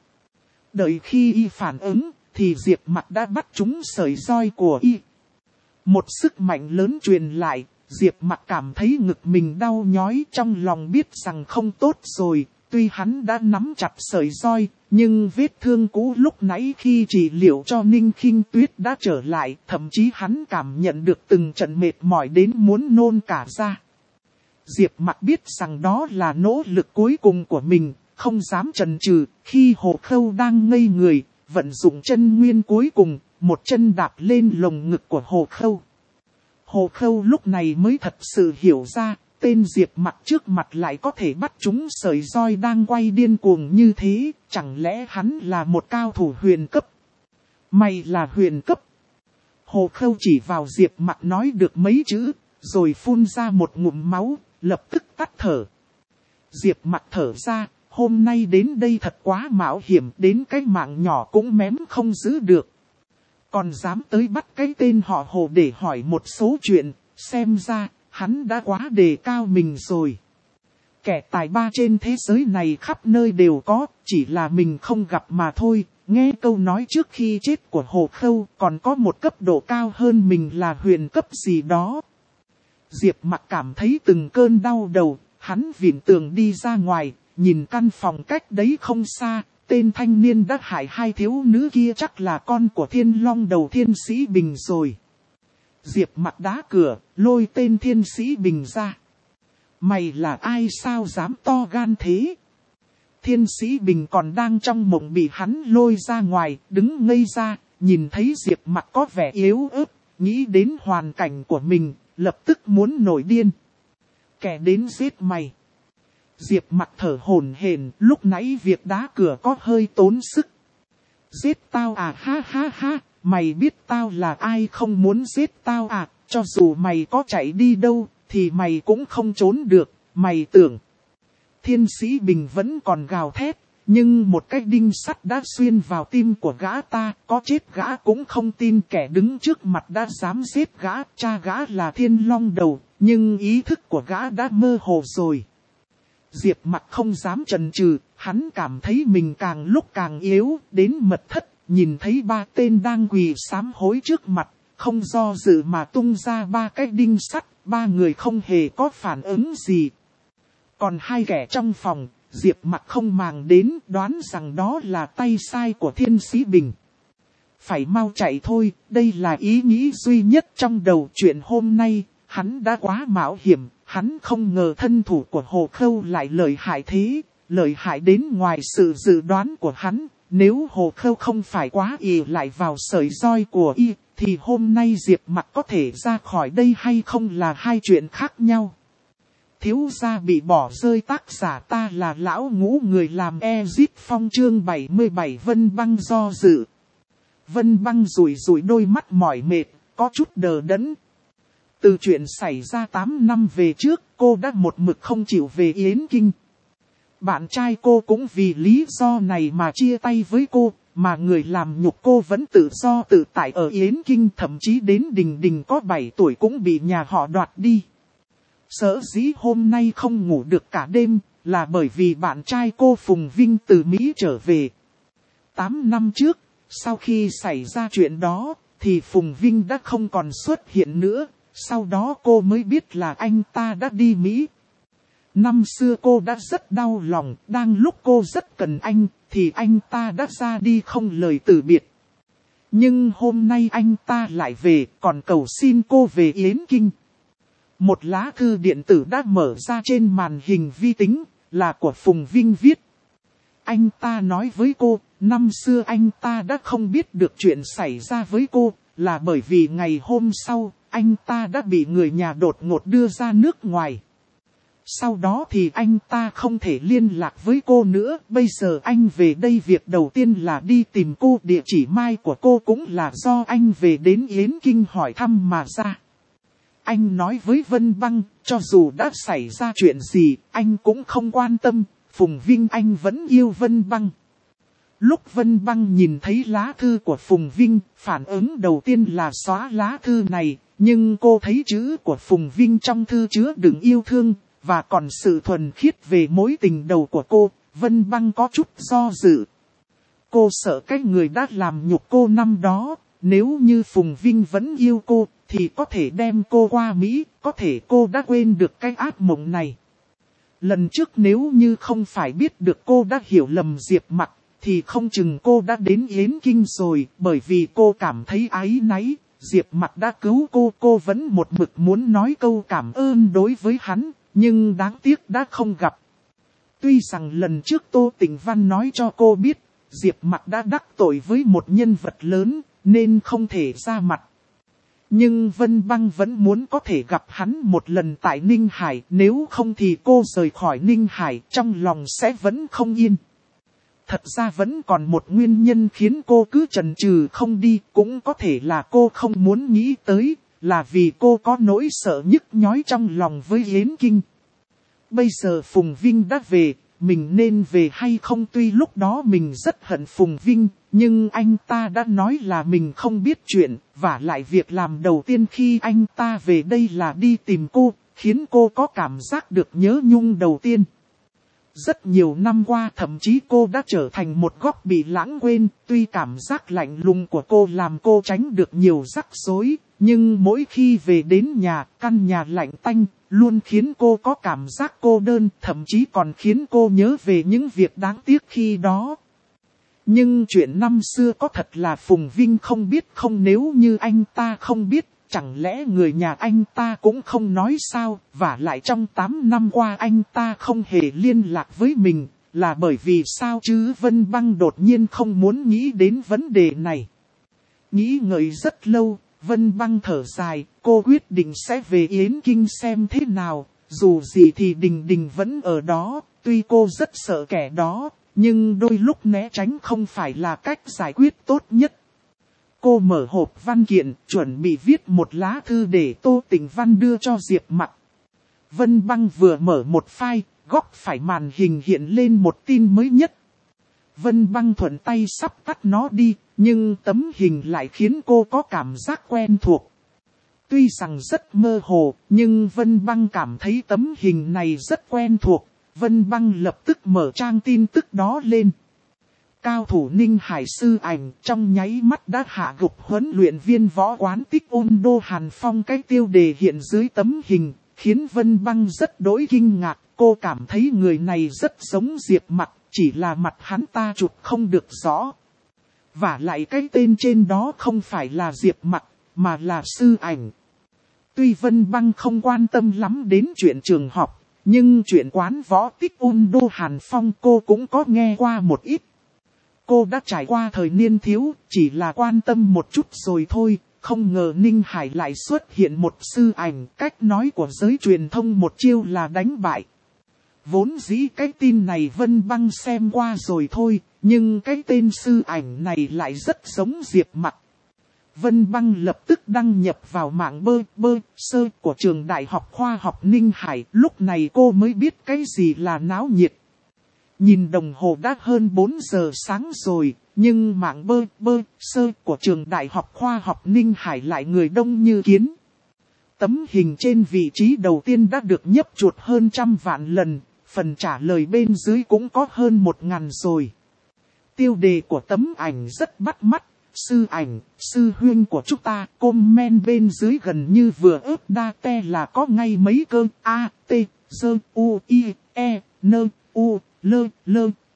Đợi khi y phản ứng, thì Diệp Mặc đã bắt trúng sợi roi của y. Một sức mạnh lớn truyền lại, Diệp Mặc cảm thấy ngực mình đau nhói, trong lòng biết rằng không tốt rồi. Tuy hắn đã nắm chặt sợi roi, nhưng vết thương cũ lúc nãy khi trị liệu cho Ninh Khinh Tuyết đã trở lại, thậm chí hắn cảm nhận được từng trận mệt mỏi đến muốn nôn cả ra. Diệp Mặc biết rằng đó là nỗ lực cuối cùng của mình, không dám chần chừ. Khi Hồ Khâu đang ngây người, vận dụng chân nguyên cuối cùng, một chân đạp lên lồng ngực của Hồ Khâu. Hồ Khâu lúc này mới thật sự hiểu ra, tên Diệp Mặc trước mặt lại có thể bắt chúng sợi roi đang quay điên cuồng như thế, chẳng lẽ hắn là một cao thủ huyền cấp? Mày là huyền cấp. Hồ Khâu chỉ vào Diệp Mặc nói được mấy chữ, rồi phun ra một ngụm máu, lập tức tắt thở. Diệp Mặc thở ra, hôm nay đến đây thật quá mạo hiểm, đến cái mạng nhỏ cũng mém không giữ được. Còn dám tới bắt cái tên họ Hồ để hỏi một số chuyện, xem ra, hắn đã quá đề cao mình rồi. Kẻ tài ba trên thế giới này khắp nơi đều có, chỉ là mình không gặp mà thôi. Nghe câu nói trước khi chết của Hồ Khâu, còn có một cấp độ cao hơn mình là huyền cấp gì đó. Diệp Mặc cảm thấy từng cơn đau đầu, hắn vịn tường đi ra ngoài, nhìn căn phòng cách đấy không xa. Tên thanh niên đã hại hai thiếu nữ kia chắc là con của Thiên Long Đầu Thiên Sĩ Bình rồi. Diệp Mặc đá cửa, lôi tên Thiên Sĩ Bình ra. Mày là ai sao dám to gan thế? Thiên Sĩ Bình còn đang trong mộng bị hắn lôi ra ngoài, đứng ngây ra, nhìn thấy Diệp Mặc có vẻ yếu ớt, nghĩ đến hoàn cảnh của mình, lập tức muốn nổi điên. Kẻ đến giết mày. Diệp Mặc thở hổn hển, lúc nãy việc đá cửa có hơi tốn sức. Giết tao à, ha ha ha, mày biết tao là ai không muốn giết tao à, cho dù mày có chạy đi đâu, thì mày cũng không trốn được, mày tưởng. Thiên Sĩ Bình vẫn còn gào thét, nhưng một cái đinh sắt đã xuyên vào tim của gã ta, có chết gã cũng không tin kẻ đứng trước mặt đã dám giết gã, cha gã là Thiên Long Đầu, nhưng ý thức của gã đã mơ hồ rồi. Diệp Mặc không dám chần chừ, hắn cảm thấy mình càng lúc càng yếu, đến mật thất, nhìn thấy ba tên đang quỳ sám hối trước mặt, không do dự mà tung ra ba cái đinh sắt, ba người không hề có phản ứng gì. Còn hai kẻ trong phòng, Diệp Mặc không màng đến, đoán rằng đó là tay sai của Thiên Sĩ Bình. Phải mau chạy thôi, đây là ý nghĩ duy nhất trong đầu. Chuyện hôm nay, hắn đã quá mạo hiểm, hắn không ngờ thân thủ của Hồ Khâu lại lợi hại thế, lợi hại đến ngoài sự dự đoán của hắn. Nếu Hồ Khâu không phải quá ỷ lại vào sợi roi của y, thì hôm nay Diệp Mặc có thể ra khỏi đây hay không là hai chuyện khác nhau. Thiếu gia bị bỏ rơi, tác giả ta là lão ngũ người làm Ezit Phong chương bảy mươi bảy. Vân Băng do dự. Vân Băng rủi rủi đôi mắt mỏi mệt, có chút đờ đẫn. Từ chuyện xảy ra tám năm về trước, cô đã một mực không chịu về Yến Kinh. Bạn trai cô cũng vì lý do này mà chia tay với cô, mà người làm nhục cô vẫn tự do tự tại ở Yến Kinh, thậm chí đến Đình Đình có bảy tuổi cũng bị nhà họ đoạt đi. Sở dĩ hôm nay không ngủ được cả đêm, là bởi vì bạn trai cô Phùng Vinh từ Mỹ trở về. Tám năm trước, sau khi xảy ra chuyện đó, thì Phùng Vinh đã không còn xuất hiện nữa, sau đó cô mới biết là anh ta đã đi Mỹ. Năm xưa cô đã rất đau lòng, đang lúc cô rất cần anh, thì anh ta đã ra đi không lời từ biệt. Nhưng hôm nay anh ta lại về, còn cầu xin cô về Yến Kinh. Một lá thư điện tử đã mở ra trên màn hình vi tính, là của Phùng Vinh viết. Anh ta nói với cô, năm xưa anh ta đã không biết được chuyện xảy ra với cô, là bởi vì ngày hôm sau, anh ta đã bị người nhà đột ngột đưa ra nước ngoài. Sau đó thì anh ta không thể liên lạc với cô nữa. Bây giờ anh về đây việc đầu tiên là đi tìm cô. Địa chỉ mai của cô cũng là do anh về đến Yến Kinh hỏi thăm mà ra. Anh nói với Vân Băng, cho dù đã xảy ra chuyện gì, anh cũng không quan tâm. Phùng Vinh anh vẫn yêu Vân Băng. Lúc Vân Băng nhìn thấy lá thư của Phùng Vinh, phản ứng đầu tiên là xóa lá thư này. Nhưng cô thấy chữ của Phùng Vinh trong thư chứa đựng yêu thương, và còn sự thuần khiết về mối tình đầu của cô. Vân Băng có chút do dự. Cô sợ cái người đã làm nhục cô năm đó, nếu như Phùng Vinh vẫn yêu cô, thì có thể đem cô qua Mỹ, có thể cô đã quên được cái ác mộng này. Lần trước nếu như không phải biết được cô đã hiểu lầm Diệp Mặc, thì không chừng cô đã đến Yến Kinh rồi, bởi vì cô cảm thấy áy náy. Diệp Mặc đã cứu cô, cô vẫn một mực muốn nói câu cảm ơn đối với hắn, nhưng đáng tiếc đã không gặp. Tuy rằng lần trước Tô Tĩnh Văn nói cho cô biết, Diệp Mặc đã đắc tội với một nhân vật lớn, nên không thể ra mặt. Nhưng Vân Băng vẫn muốn có thể gặp hắn một lần tại Ninh Hải, nếu không thì cô rời khỏi Ninh Hải, trong lòng sẽ vẫn không yên. Thật ra vẫn còn một nguyên nhân khiến cô cứ chần chừ không đi, cũng có thể là cô không muốn nghĩ tới, là vì cô có nỗi sợ nhức nhói trong lòng với Yến Kinh. Bây giờ Phùng Vinh đã về, mình nên về hay không? Tuy lúc đó mình rất hận Phùng Vinh, nhưng anh ta đã nói là mình không biết chuyện, và lại việc làm đầu tiên khi anh ta về đây là đi tìm cô, khiến cô có cảm giác được nhớ nhung đầu tiên. Rất nhiều năm qua thậm chí cô đã trở thành một góc bị lãng quên, tuy cảm giác lạnh lùng của cô làm cô tránh được nhiều rắc rối, nhưng mỗi khi về đến nhà, căn nhà lạnh tanh, luôn khiến cô có cảm giác cô đơn, thậm chí còn khiến cô nhớ về những việc đáng tiếc khi đó. Nhưng chuyện năm xưa có thật là Phùng Vinh không biết không? Nếu như anh ta không biết, chẳng lẽ người nhà anh ta cũng không nói sao? Và lại trong tám năm qua anh ta không hề liên lạc với mình, là bởi vì sao chứ? Vân Băng đột nhiên không muốn nghĩ đến vấn đề này. Nghĩ ngợi rất lâu, Vân Băng thở dài, cô quyết định sẽ về Yến Kinh xem thế nào. Dù gì thì Đình Đình vẫn ở đó, tuy cô rất sợ kẻ đó, nhưng đôi lúc né tránh không phải là cách giải quyết tốt nhất. Cô mở hộp văn kiện, chuẩn bị viết một lá thư để Tô Tĩnh Văn đưa cho Diệp Mặc. Vân Băng vừa mở một file, góc phải màn hình hiện lên một tin mới nhất. Vân Băng thuận tay sắp tắt nó đi, nhưng tấm hình lại khiến cô có cảm giác quen thuộc. Tuy rằng rất mơ hồ, nhưng Vân Băng cảm thấy tấm hình này rất quen thuộc. Vân Băng lập tức mở trang tin tức đó lên. Cao thủ Ninh Hải Sư Ảnh trong nháy mắt đã hạ gục huấn luyện viên võ quán Tích Ôn Đô Hàn Phong. Cái tiêu đề hiện dưới tấm hình, khiến Vân Băng rất đỗi kinh ngạc. Cô cảm thấy người này rất giống Diệp Mặc, chỉ là mặt hắn ta chụp không được rõ. Và lại cái tên trên đó không phải là Diệp Mặc, mà là Sư Ảnh. Tuy Vân Băng không quan tâm lắm đến chuyện trường học, nhưng chuyện quán võ Tích Ôn Đô Hàn Phong cô cũng có nghe qua một ít. Cô đã trải qua thời niên thiếu, chỉ là quan tâm một chút rồi thôi, không ngờ Ninh Hải lại xuất hiện một Sư Ảnh. Cách nói của giới truyền thông một chiêu là đánh bại. Vốn dĩ cái tin này Vân Băng xem qua rồi thôi, nhưng cái tên Sư Ảnh này lại rất giống Diệp Mặc. Vân Băng lập tức đăng nhập vào mạng bơ bơ sơ của trường Đại học Khoa học Ninh Hải. Lúc này cô mới biết cái gì là náo nhiệt. Nhìn đồng hồ đã hơn bốn giờ sáng rồi, nhưng mạng bơ bơ sơ của trường Đại học Khoa học Ninh Hải lại người đông như kiến. Tấm hình trên vị trí đầu tiên đã được nhấp chuột hơn trăm vạn lần, phần trả lời bên dưới cũng có hơn một ngàn rồi. Tiêu đề của tấm ảnh rất bắt mắt. Sư Ảnh, sư huynh của chúng ta, comment bên dưới gần như vừa ướp đa te là có ngay mấy cơ A, T, D, U, I, E, N, U, L, L.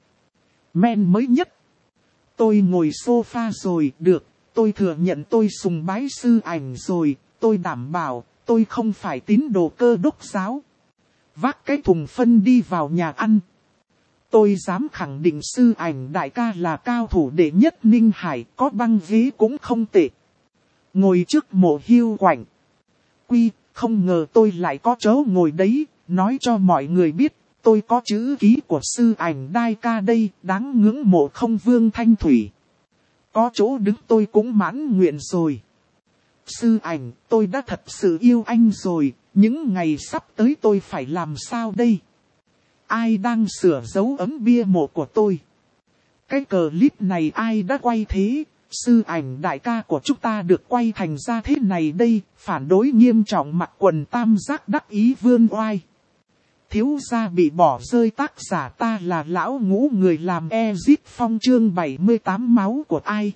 Men mới nhất. Tôi ngồi sofa rồi, được, tôi thừa nhận tôi sùng bái Sư Ảnh rồi, tôi đảm bảo, tôi không phải tín đồ Cơ Đốc giáo. Vác cái thùng phân đi vào nhà ăn. Tôi dám khẳng định Sư Ảnh đại ca là cao thủ đệ nhất Ninh Hải, có băng ghế cũng không tệ. Ngồi trước mộ hiu quạnh. Quy, không ngờ tôi lại có chỗ ngồi đấy, nói cho mọi người biết, tôi có chữ ký của sư ảnh đai ca đây, đáng ngưỡng mộ không Vương Thanh Thủy. Có chỗ đứng tôi cũng mãn nguyện rồi. Sư ảnh, tôi đã thật sự yêu anh rồi, những ngày sắp tới tôi phải làm sao đây? Ai đang sửa dấu ấm bia mộ của tôi? Cái clip này ai đã quay thế? Sư ảnh đại ca của chúng ta được quay thành ra thế này đây, phản đối nghiêm trọng mặc quần tam giác đắc ý vươn oai. Thiếu gia bị bỏ rơi tác giả ta là lão ngũ người làm Exit Phong chương bảy mươi tám máu của ai?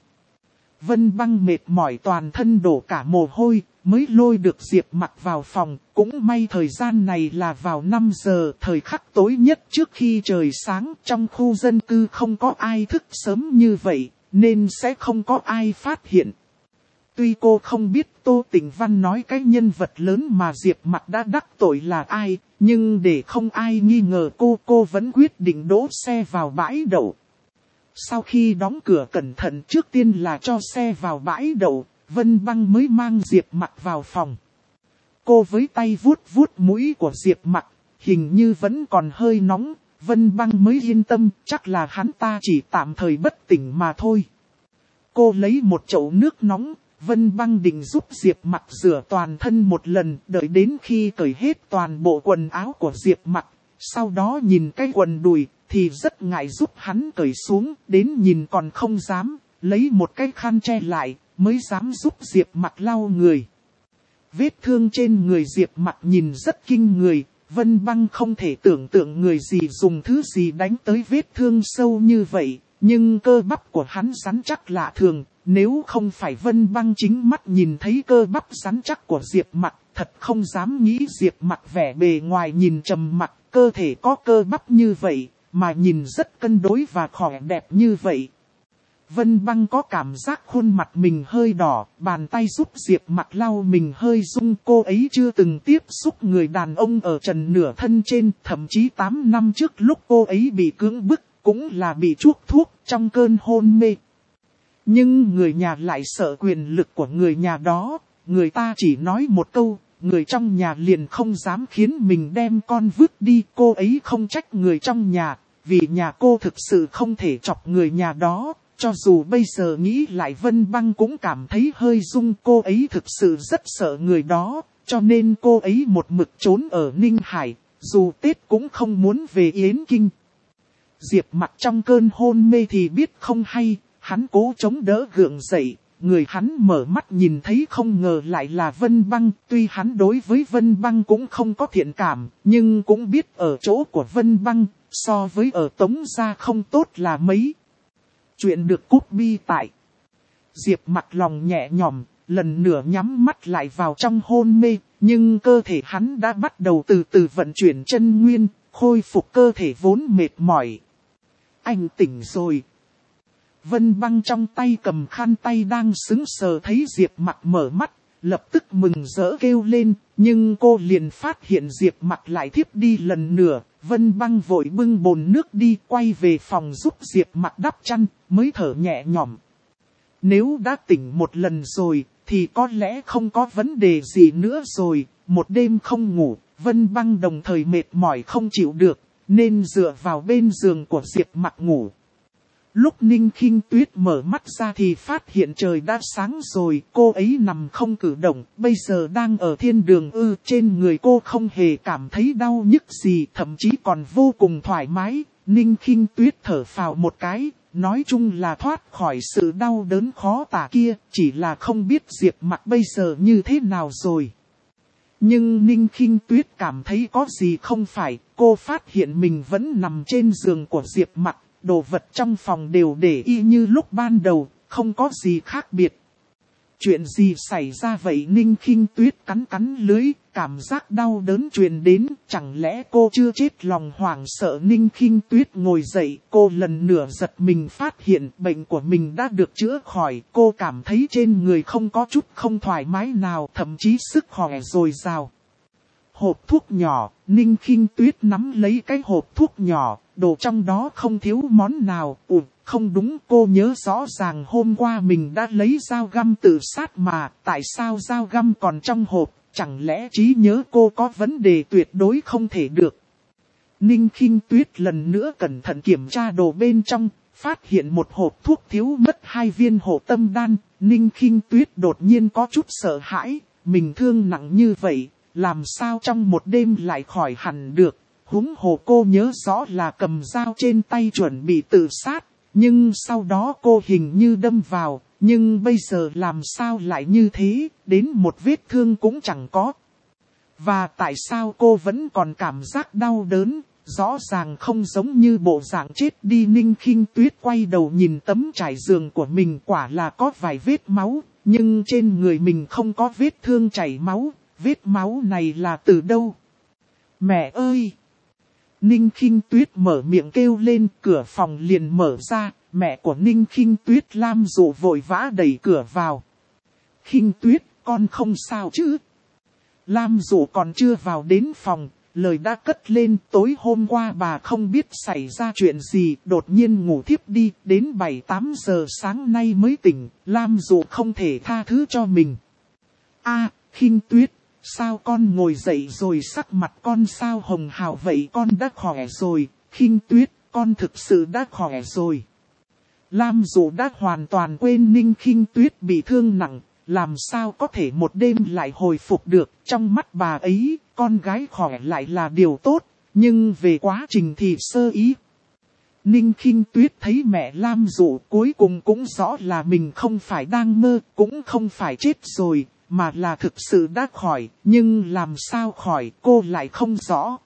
Vân Băng mệt mỏi toàn thân đổ cả mồ hôi, mới lôi được Diệp Mặc vào phòng, cũng may thời gian này là vào năm giờ, thời khắc tối nhất trước khi trời sáng, trong khu dân cư không có ai thức sớm như vậy, nên sẽ không có ai phát hiện. Tuy cô không biết Tô Tĩnh Văn nói cái nhân vật lớn mà Diệp Mặc đã đắc tội là ai, nhưng để không ai nghi ngờ cô, cô vẫn quyết định đỗ xe vào bãi đậu. Sau khi đóng cửa cẩn thận trước tiên là cho xe vào bãi đậu, Vân Băng mới mang Diệp Mặc vào phòng. Cô với tay vuốt vuốt mũi của Diệp Mặc, hình như vẫn còn hơi nóng, Vân Băng mới yên tâm, chắc là hắn ta chỉ tạm thời bất tỉnh mà thôi. Cô lấy một chậu nước nóng, Vân Băng định giúp Diệp Mặc rửa toàn thân một lần, đợi đến khi cởi hết toàn bộ quần áo của Diệp Mặc, sau đó nhìn cái quần đùi, thì rất ngại giúp hắn cởi xuống, đến nhìn còn không dám, lấy một cái khăn che lại, mới dám giúp Diệp Mặc lau người. Vết thương trên người Diệp Mặc nhìn rất kinh người, Vân Băng không thể tưởng tượng người gì dùng thứ gì đánh tới vết thương sâu như vậy, nhưng cơ bắp của hắn rắn chắc lạ thường, nếu không phải Vân Băng chính mắt nhìn thấy cơ bắp rắn chắc của Diệp Mặc, thật không dám nghĩ Diệp Mặc vẻ bề ngoài nhìn trầm mặc, cơ thể có cơ bắp như vậy, mà nhìn rất cân đối và khỏe đẹp như vậy. Vân Băng có cảm giác khuôn mặt mình hơi đỏ, bàn tay giúp Diệp Mặc lau mình hơi rung, cô ấy chưa từng tiếp xúc người đàn ông ở trần nửa thân trên, thậm chí tám năm trước lúc cô ấy bị cưỡng bức, cũng là bị chuốc thuốc trong cơn hôn mê. Nhưng người nhà lại sợ quyền lực của người nhà đó, người ta chỉ nói một câu, người trong nhà liền không dám khiến mình đem con vứt đi, cô ấy không trách người trong nhà, vì nhà cô thực sự không thể chọc người nhà đó. Cho dù bây giờ nghĩ lại Vân Băng cũng cảm thấy hơi rung, cô ấy thực sự rất sợ người đó, cho nên cô ấy một mực trốn ở Ninh Hải, dù Tết cũng không muốn về Yến Kinh. Diệp Mặc trong cơn hôn mê thì biết không hay, hắn cố chống đỡ gượng dậy, người hắn mở mắt nhìn thấy không ngờ lại là Vân Băng, tuy hắn đối với Vân Băng cũng không có thiện cảm, nhưng cũng biết ở chỗ của Vân Băng, so với ở Tống gia không tốt là mấy. Chuyện được cút bi tại. Diệp Mặc lòng nhẹ nhõm, lần nữa nhắm mắt lại vào trong hôn mê, nhưng cơ thể hắn đã bắt đầu từ từ vận chuyển chân nguyên, khôi phục cơ thể vốn mệt mỏi. Anh tỉnh rồi. Vân Băng trong tay cầm khăn tay đang sững sờ thấy Diệp Mặc mở mắt, lập tức mừng rỡ kêu lên, nhưng cô liền phát hiện Diệp Mặc lại thiếp đi lần nữa. Vân Băng vội bưng bồn nước đi, quay về phòng giúp Diệp Mặc đắp chăn, mới thở nhẹ nhõm. Nếu đã tỉnh một lần rồi, thì có lẽ không có vấn đề gì nữa rồi. Một đêm không ngủ, Vân Băng đồng thời mệt mỏi không chịu được, nên dựa vào bên giường của Diệp Mặc ngủ. Lúc Ninh Khinh Tuyết mở mắt ra thì phát hiện trời đã sáng rồi, cô ấy nằm không cử động, bây giờ đang ở thiên đường ư, trên người cô không hề cảm thấy đau nhức gì, thậm chí còn vô cùng thoải mái. Ninh Khinh Tuyết thở phào một cái, nói chung là thoát khỏi sự đau đớn khó tả kia, chỉ là không biết Diệp Mặc bây giờ như thế nào rồi. Nhưng Ninh Khinh Tuyết cảm thấy có gì không phải, cô phát hiện mình vẫn nằm trên giường của Diệp Mặc. Đồ vật trong phòng đều để y như lúc ban đầu, không có gì khác biệt. Chuyện gì xảy ra vậy? Ninh Khinh Tuyết cắn cắn lưỡi, cảm giác đau đớn truyền đến, chẳng lẽ cô chưa chết? Lòng hoảng sợ Ninh Khinh Tuyết ngồi dậy, cô lần nữa giật mình phát hiện bệnh của mình đã được chữa khỏi, cô cảm thấy trên người không có chút không thoải mái nào, thậm chí sức khỏe dồi dào. Hộp thuốc nhỏ, Ninh Khinh Tuyết nắm lấy cái hộp thuốc nhỏ, đồ trong đó không thiếu món nào. Ủa, không đúng, cô nhớ rõ ràng hôm qua mình đã lấy dao găm tự sát mà, tại sao dao găm còn trong hộp, chẳng lẽ trí nhớ cô có vấn đề tuyệt đối không thể được. Ninh Khinh Tuyết lần nữa cẩn thận kiểm tra đồ bên trong, phát hiện một hộp thuốc thiếu mất hai viên hộ tâm đan. Ninh Khinh Tuyết đột nhiên có chút sợ hãi, mình thương nặng như vậy, làm sao trong một đêm lại khỏi hẳn được. Huống hồ cô nhớ rõ là cầm dao trên tay chuẩn bị tự sát, nhưng sau đó cô hình như đâm vào, nhưng bây giờ làm sao lại như thế, đến một vết thương cũng chẳng có. Và tại sao cô vẫn còn cảm giác đau đớn, rõ ràng không giống như bộ dạng chết đi. Ninh Khinh Tuyết quay đầu nhìn tấm trải giường của mình, quả là có vài vết máu, nhưng trên người mình không có vết thương chảy máu, vết máu này là từ đâu? Mẹ ơi! Ninh Khinh Tuyết mở miệng kêu lên, cửa phòng liền mở ra, mẹ của Ninh Khinh Tuyết Lam Dụ vội vã đẩy cửa vào. Khinh Tuyết, con không sao chứ? Lam Dụ còn chưa vào đến phòng, lời đã cất lên, tối hôm qua bà không biết xảy ra chuyện gì, đột nhiên ngủ thiếp đi, đến bảy tám giờ sáng nay mới tỉnh, Lam Dụ không thể tha thứ cho mình. A, Khinh Tuyết, sao con ngồi dậy rồi, sắc mặt con sao hồng hào vậy, con đã khỏe rồi, Khinh Tuyết, con thực sự đã khỏe rồi. Lam Dụ đã hoàn toàn quên Ninh Khinh Tuyết bị thương nặng, làm sao có thể một đêm lại hồi phục được, trong mắt bà ấy, con gái khỏe lại là điều tốt, nhưng về quá trình thì sơ ý. Ninh Khinh Tuyết thấy mẹ Lam Dụ cuối cùng cũng rõ là mình không phải đang mơ, cũng không phải chết rồi, mà là thực sự đã khỏi, nhưng làm sao khỏi cô lại không rõ.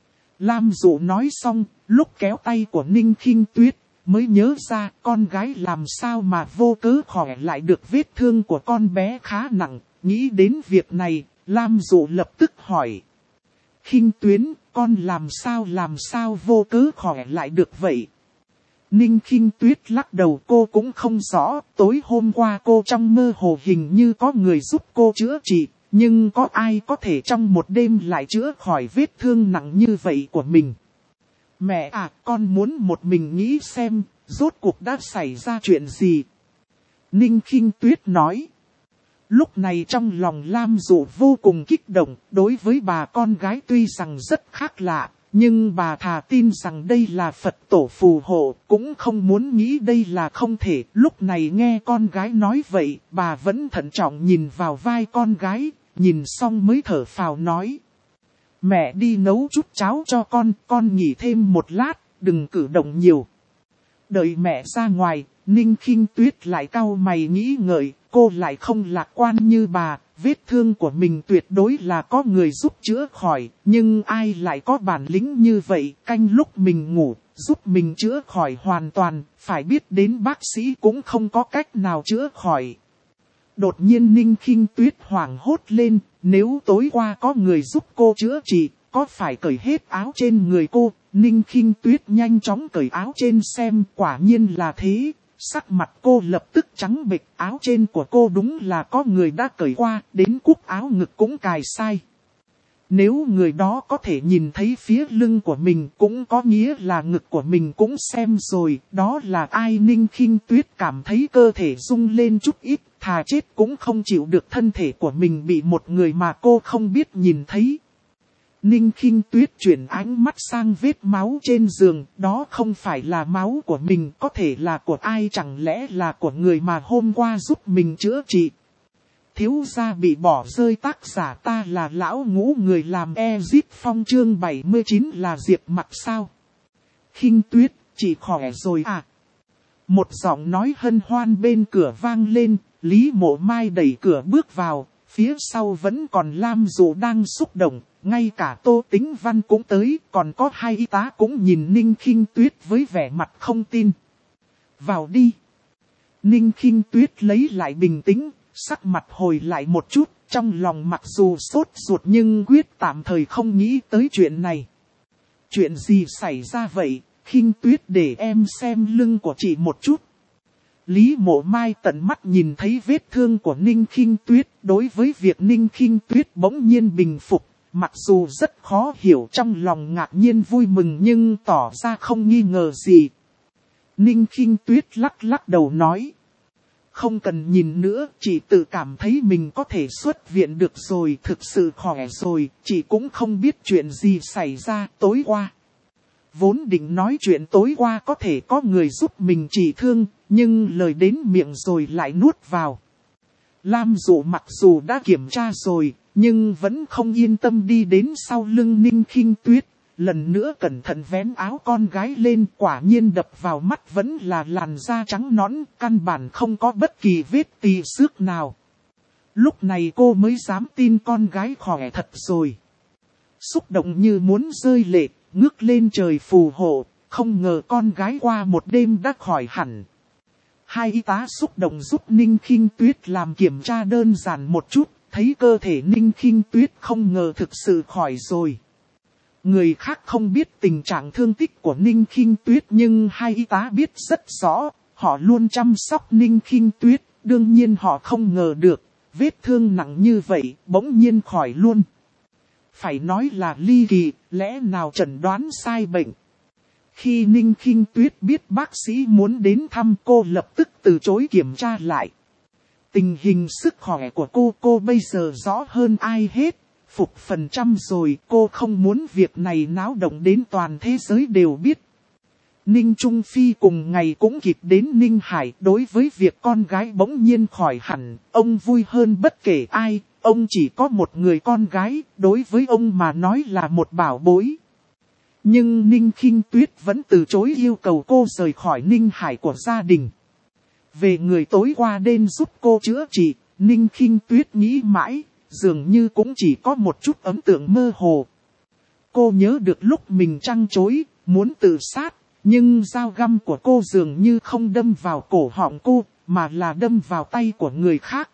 Lam Dụ nói xong, lúc kéo tay của Ninh Khinh Tuyết, mới nhớ ra con gái làm sao mà vô cớ khỏe lại được, vết thương của con bé khá nặng. Nghĩ đến việc này, Lam Dụ lập tức hỏi. Khinh Tuyến, con làm sao làm sao vô cớ khỏe lại được vậy? Ninh Khinh Tuyết lắc đầu, cô cũng không rõ, tối hôm qua cô trong mơ hồ hình như có người giúp cô chữa trị, nhưng có ai có thể trong một đêm lại chữa khỏi vết thương nặng như vậy của mình? Mẹ à, con muốn một mình nghĩ xem, rốt cuộc đã xảy ra chuyện gì? Ninh Khinh Tuyết nói. Lúc này trong lòng Lam Dụ vô cùng kích động, đối với bà con gái tuy rằng rất khác lạ, nhưng bà thà tin rằng đây là Phật tổ phù hộ, cũng không muốn nghĩ đây là không thể. Lúc này nghe con gái nói vậy, bà vẫn thận trọng nhìn vào vai con gái, nhìn xong mới thở phào nói. Mẹ đi nấu chút cháo cho con, con nghỉ thêm một lát, đừng cử động nhiều. Đợi mẹ ra ngoài, Ninh Khinh Tuyết lại cau mày nghĩ ngợi, cô lại không lạc quan như bà, vết thương của mình tuyệt đối là có người giúp chữa khỏi, nhưng ai lại có bản lĩnh như vậy, canh lúc mình ngủ, giúp mình chữa khỏi hoàn toàn, phải biết đến bác sĩ cũng không có cách nào chữa khỏi. Đột nhiên Ninh Khinh Tuyết hoảng hốt lên, nếu tối qua có người giúp cô chữa trị, có phải cởi hết áo trên người cô? Ninh Khinh Tuyết nhanh chóng cởi áo trên xem, quả nhiên là thế. Sắc mặt cô lập tức trắng bệch, áo trên của cô đúng là có người đã cởi qua, đến cúc áo ngực cũng cài sai. Nếu người đó có thể nhìn thấy phía lưng của mình cũng có nghĩa là ngực của mình cũng xem rồi, đó là ai? Ninh Khinh Tuyết cảm thấy cơ thể rung lên chút ít, thà chết cũng không chịu được thân thể của mình bị một người mà cô không biết nhìn thấy. Ninh Khinh Tuyết chuyển ánh mắt sang vết máu trên giường, đó không phải là máu của mình, có thể là của ai, chẳng lẽ là của người mà hôm qua giúp mình chữa trị. Thiếu gia bị bỏ rơi, tác giả ta là lão ngũ, người làm Ezit Phong, chương bảy mươi chín là Diệp Mặc sao? Khinh Tuyết, chị khỏe rồi à? Một giọng nói hân hoan bên cửa vang lên, Lý Mộ Mai đẩy cửa bước vào, phía sau vẫn còn Lam Dụ đang xúc động, ngay cả Tô Tĩnh Văn cũng tới, còn có hai y tá cũng nhìn Ninh Khinh Tuyết với vẻ mặt không tin. Vào đi. Ninh Khinh Tuyết lấy lại bình tĩnh, sắc mặt hồi lại một chút, trong lòng mặc dù sốt ruột nhưng quyết tạm thời không nghĩ tới chuyện này. Chuyện gì xảy ra vậy? Khinh Tuyết, để em xem lưng của chị một chút. Lý Mộ Mai tận mắt nhìn thấy vết thương của Ninh Khinh Tuyết, đối với việc Ninh Khinh Tuyết bỗng nhiên bình phục, mặc dù rất khó hiểu, trong lòng ngạc nhiên vui mừng nhưng tỏ ra không nghi ngờ gì. Ninh Khinh Tuyết lắc lắc đầu nói. không cần nhìn nữa, chị tự cảm thấy mình có thể xuất viện được rồi, thực sự khỏe rồi, chị cũng không biết chuyện gì xảy ra tối qua. Vốn định nói chuyện tối qua có thể có người giúp mình trị thương, nhưng lời đến miệng rồi lại nuốt vào. Lam Dụ mặc dù đã kiểm tra rồi, nhưng vẫn không yên tâm đi đến sau lưng Ninh Khinh Tuyết. Lần nữa cẩn thận vén áo con gái lên, quả nhiên đập vào mắt vẫn là làn da trắng nõn, căn bản không có bất kỳ vết tì xước nào. Lúc này cô mới dám tin con gái khỏe thật rồi. Xúc động như muốn rơi lệ, ngước lên trời phù hộ, không ngờ con gái qua một đêm đã khỏi hẳn. Hai y tá xúc động giúp Ninh Khinh Tuyết làm kiểm tra đơn giản một chút, thấy cơ thể Ninh Khinh Tuyết không ngờ thực sự khỏi rồi. Người khác không biết tình trạng thương tích của Ninh Khinh Tuyết nhưng hai y tá biết rất rõ, họ luôn chăm sóc Ninh Khinh Tuyết, đương nhiên họ không ngờ được, vết thương nặng như vậy bỗng nhiên khỏi luôn. Phải nói là ly kỳ, lẽ nào chẩn đoán sai bệnh. Khi Ninh Khinh Tuyết biết bác sĩ muốn đến thăm cô lập tức từ chối kiểm tra lại. Tình hình sức khỏe của cô cô bây giờ rõ hơn ai hết. Phục phần trăm rồi, cô không muốn việc này náo động đến toàn thế giới đều biết. Ninh Trung Phi cùng ngày cũng kịp đến Ninh Hải. Đối với việc con gái bỗng nhiên khỏi hẳn, ông vui hơn bất kể ai. Ông chỉ có một người con gái, đối với ông mà nói là một bảo bối. Nhưng Ninh Khinh Tuyết vẫn từ chối yêu cầu cô rời khỏi Ninh Hải của gia đình. Về người tối qua đến giúp cô chữa trị, Ninh Khinh Tuyết nghĩ mãi, dường như cũng chỉ có một chút ấn tượng mơ hồ. Cô nhớ được lúc mình trăng trối, muốn tự sát, nhưng dao găm của cô dường như không đâm vào cổ họng cô, mà là đâm vào tay của người khác.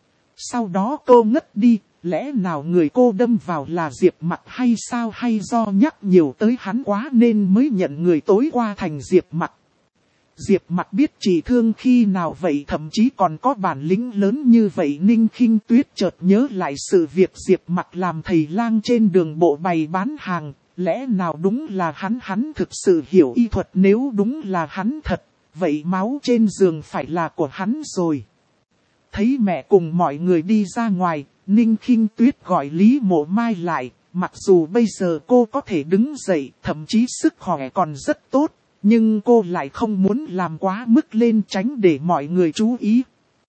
Sau đó cô ngất đi, lẽ nào người cô đâm vào là Diệp Mặc hay sao, hay do nhắc nhiều tới hắn quá nên mới nhận người tối qua thành Diệp Mặc. Diệp Mặc biết trị thương khi nào vậy, thậm chí còn có bản lĩnh lớn như vậy. Ninh Khinh Tuyết chợt nhớ lại sự việc Diệp Mặc làm thầy lang trên đường bộ bày bán hàng, lẽ nào đúng là hắn, hắn thực sự hiểu y thuật, nếu đúng là hắn thật, vậy máu trên giường phải là của hắn rồi. Thấy mẹ cùng mọi người đi ra ngoài, Ninh Khinh Tuyết gọi Lý Mộ Mai lại, mặc dù bây giờ cô có thể đứng dậy, thậm chí sức khỏe còn rất tốt, nhưng cô lại không muốn làm quá mức lên, tránh để mọi người chú ý.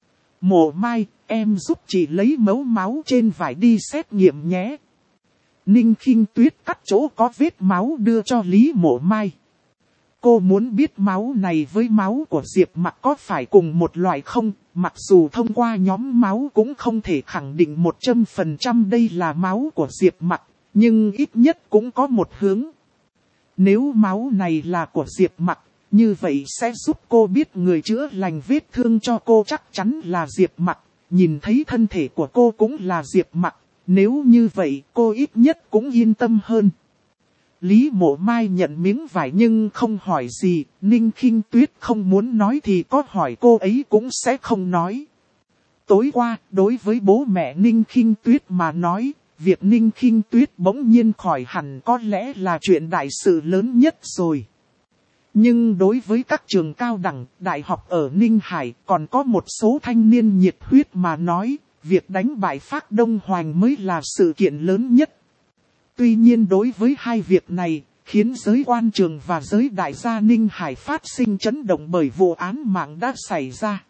Mộ Mai, em giúp chị lấy mẫu máu trên vải đi xét nghiệm nhé. Ninh Khinh Tuyết cắt chỗ có vết máu đưa cho Lý Mộ Mai. Cô muốn biết máu này với máu của Diệp Mặc có phải cùng một loại không, mặc dù thông qua nhóm máu cũng không thể khẳng định một trăm phần trăm đây là máu của Diệp Mặc, nhưng ít nhất cũng có một hướng. Nếu máu này là của Diệp Mặc, như vậy sẽ giúp cô biết người chữa lành vết thương cho cô chắc chắn là Diệp Mặc, nhìn thấy thân thể của cô cũng là Diệp Mặc, nếu như vậy cô ít nhất cũng yên tâm hơn. Lý Mộ Mai nhận miếng vải nhưng không hỏi gì, Ninh Khinh Tuyết không muốn nói thì có hỏi cô ấy cũng sẽ không nói. Tối qua, đối với bố mẹ Ninh Khinh Tuyết mà nói, việc Ninh Khinh Tuyết bỗng nhiên khỏi hẳn có lẽ là chuyện đại sự lớn nhất rồi. Nhưng đối với các trường cao đẳng, đại học ở Ninh Hải còn có một số thanh niên nhiệt huyết mà nói, việc đánh bại Phác Đông Hoành mới là sự kiện lớn nhất. Tuy nhiên đối với hai việc này, khiến giới quan trường và giới đại gia Ninh Hải phát sinh chấn động bởi vụ án mạng đã xảy ra.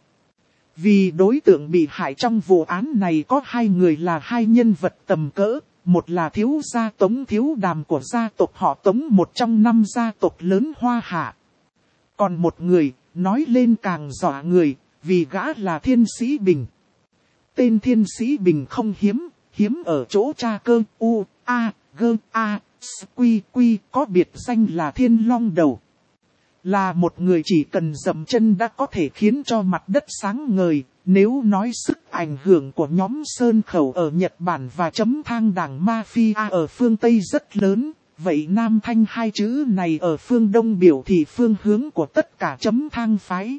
Vì đối tượng bị hại trong vụ án này có hai người là hai nhân vật tầm cỡ, một là thiếu gia Tống Thiếu Đàm của gia tộc họ Tống, một trong năm gia tộc lớn Hoa Hạ. Còn một người, nói lên càng dọa người, vì gã là Thiên Sĩ Bình. Tên Thiên Sĩ Bình không hiếm, hiếm ở chỗ cha cơ U, A, G, A, S, Quy, Quy, có biệt danh là Thiên Long Đầu. Là một người chỉ cần dậm chân đã có thể khiến cho mặt đất sáng ngời. Nếu nói sức ảnh hưởng của nhóm Sơn Khẩu ở Nhật Bản và chấm thang đảng Mafia ở phương Tây rất lớn, vậy Nam Thanh hai chữ này ở phương Đông biểu thị phương hướng của tất cả chấm thang phái.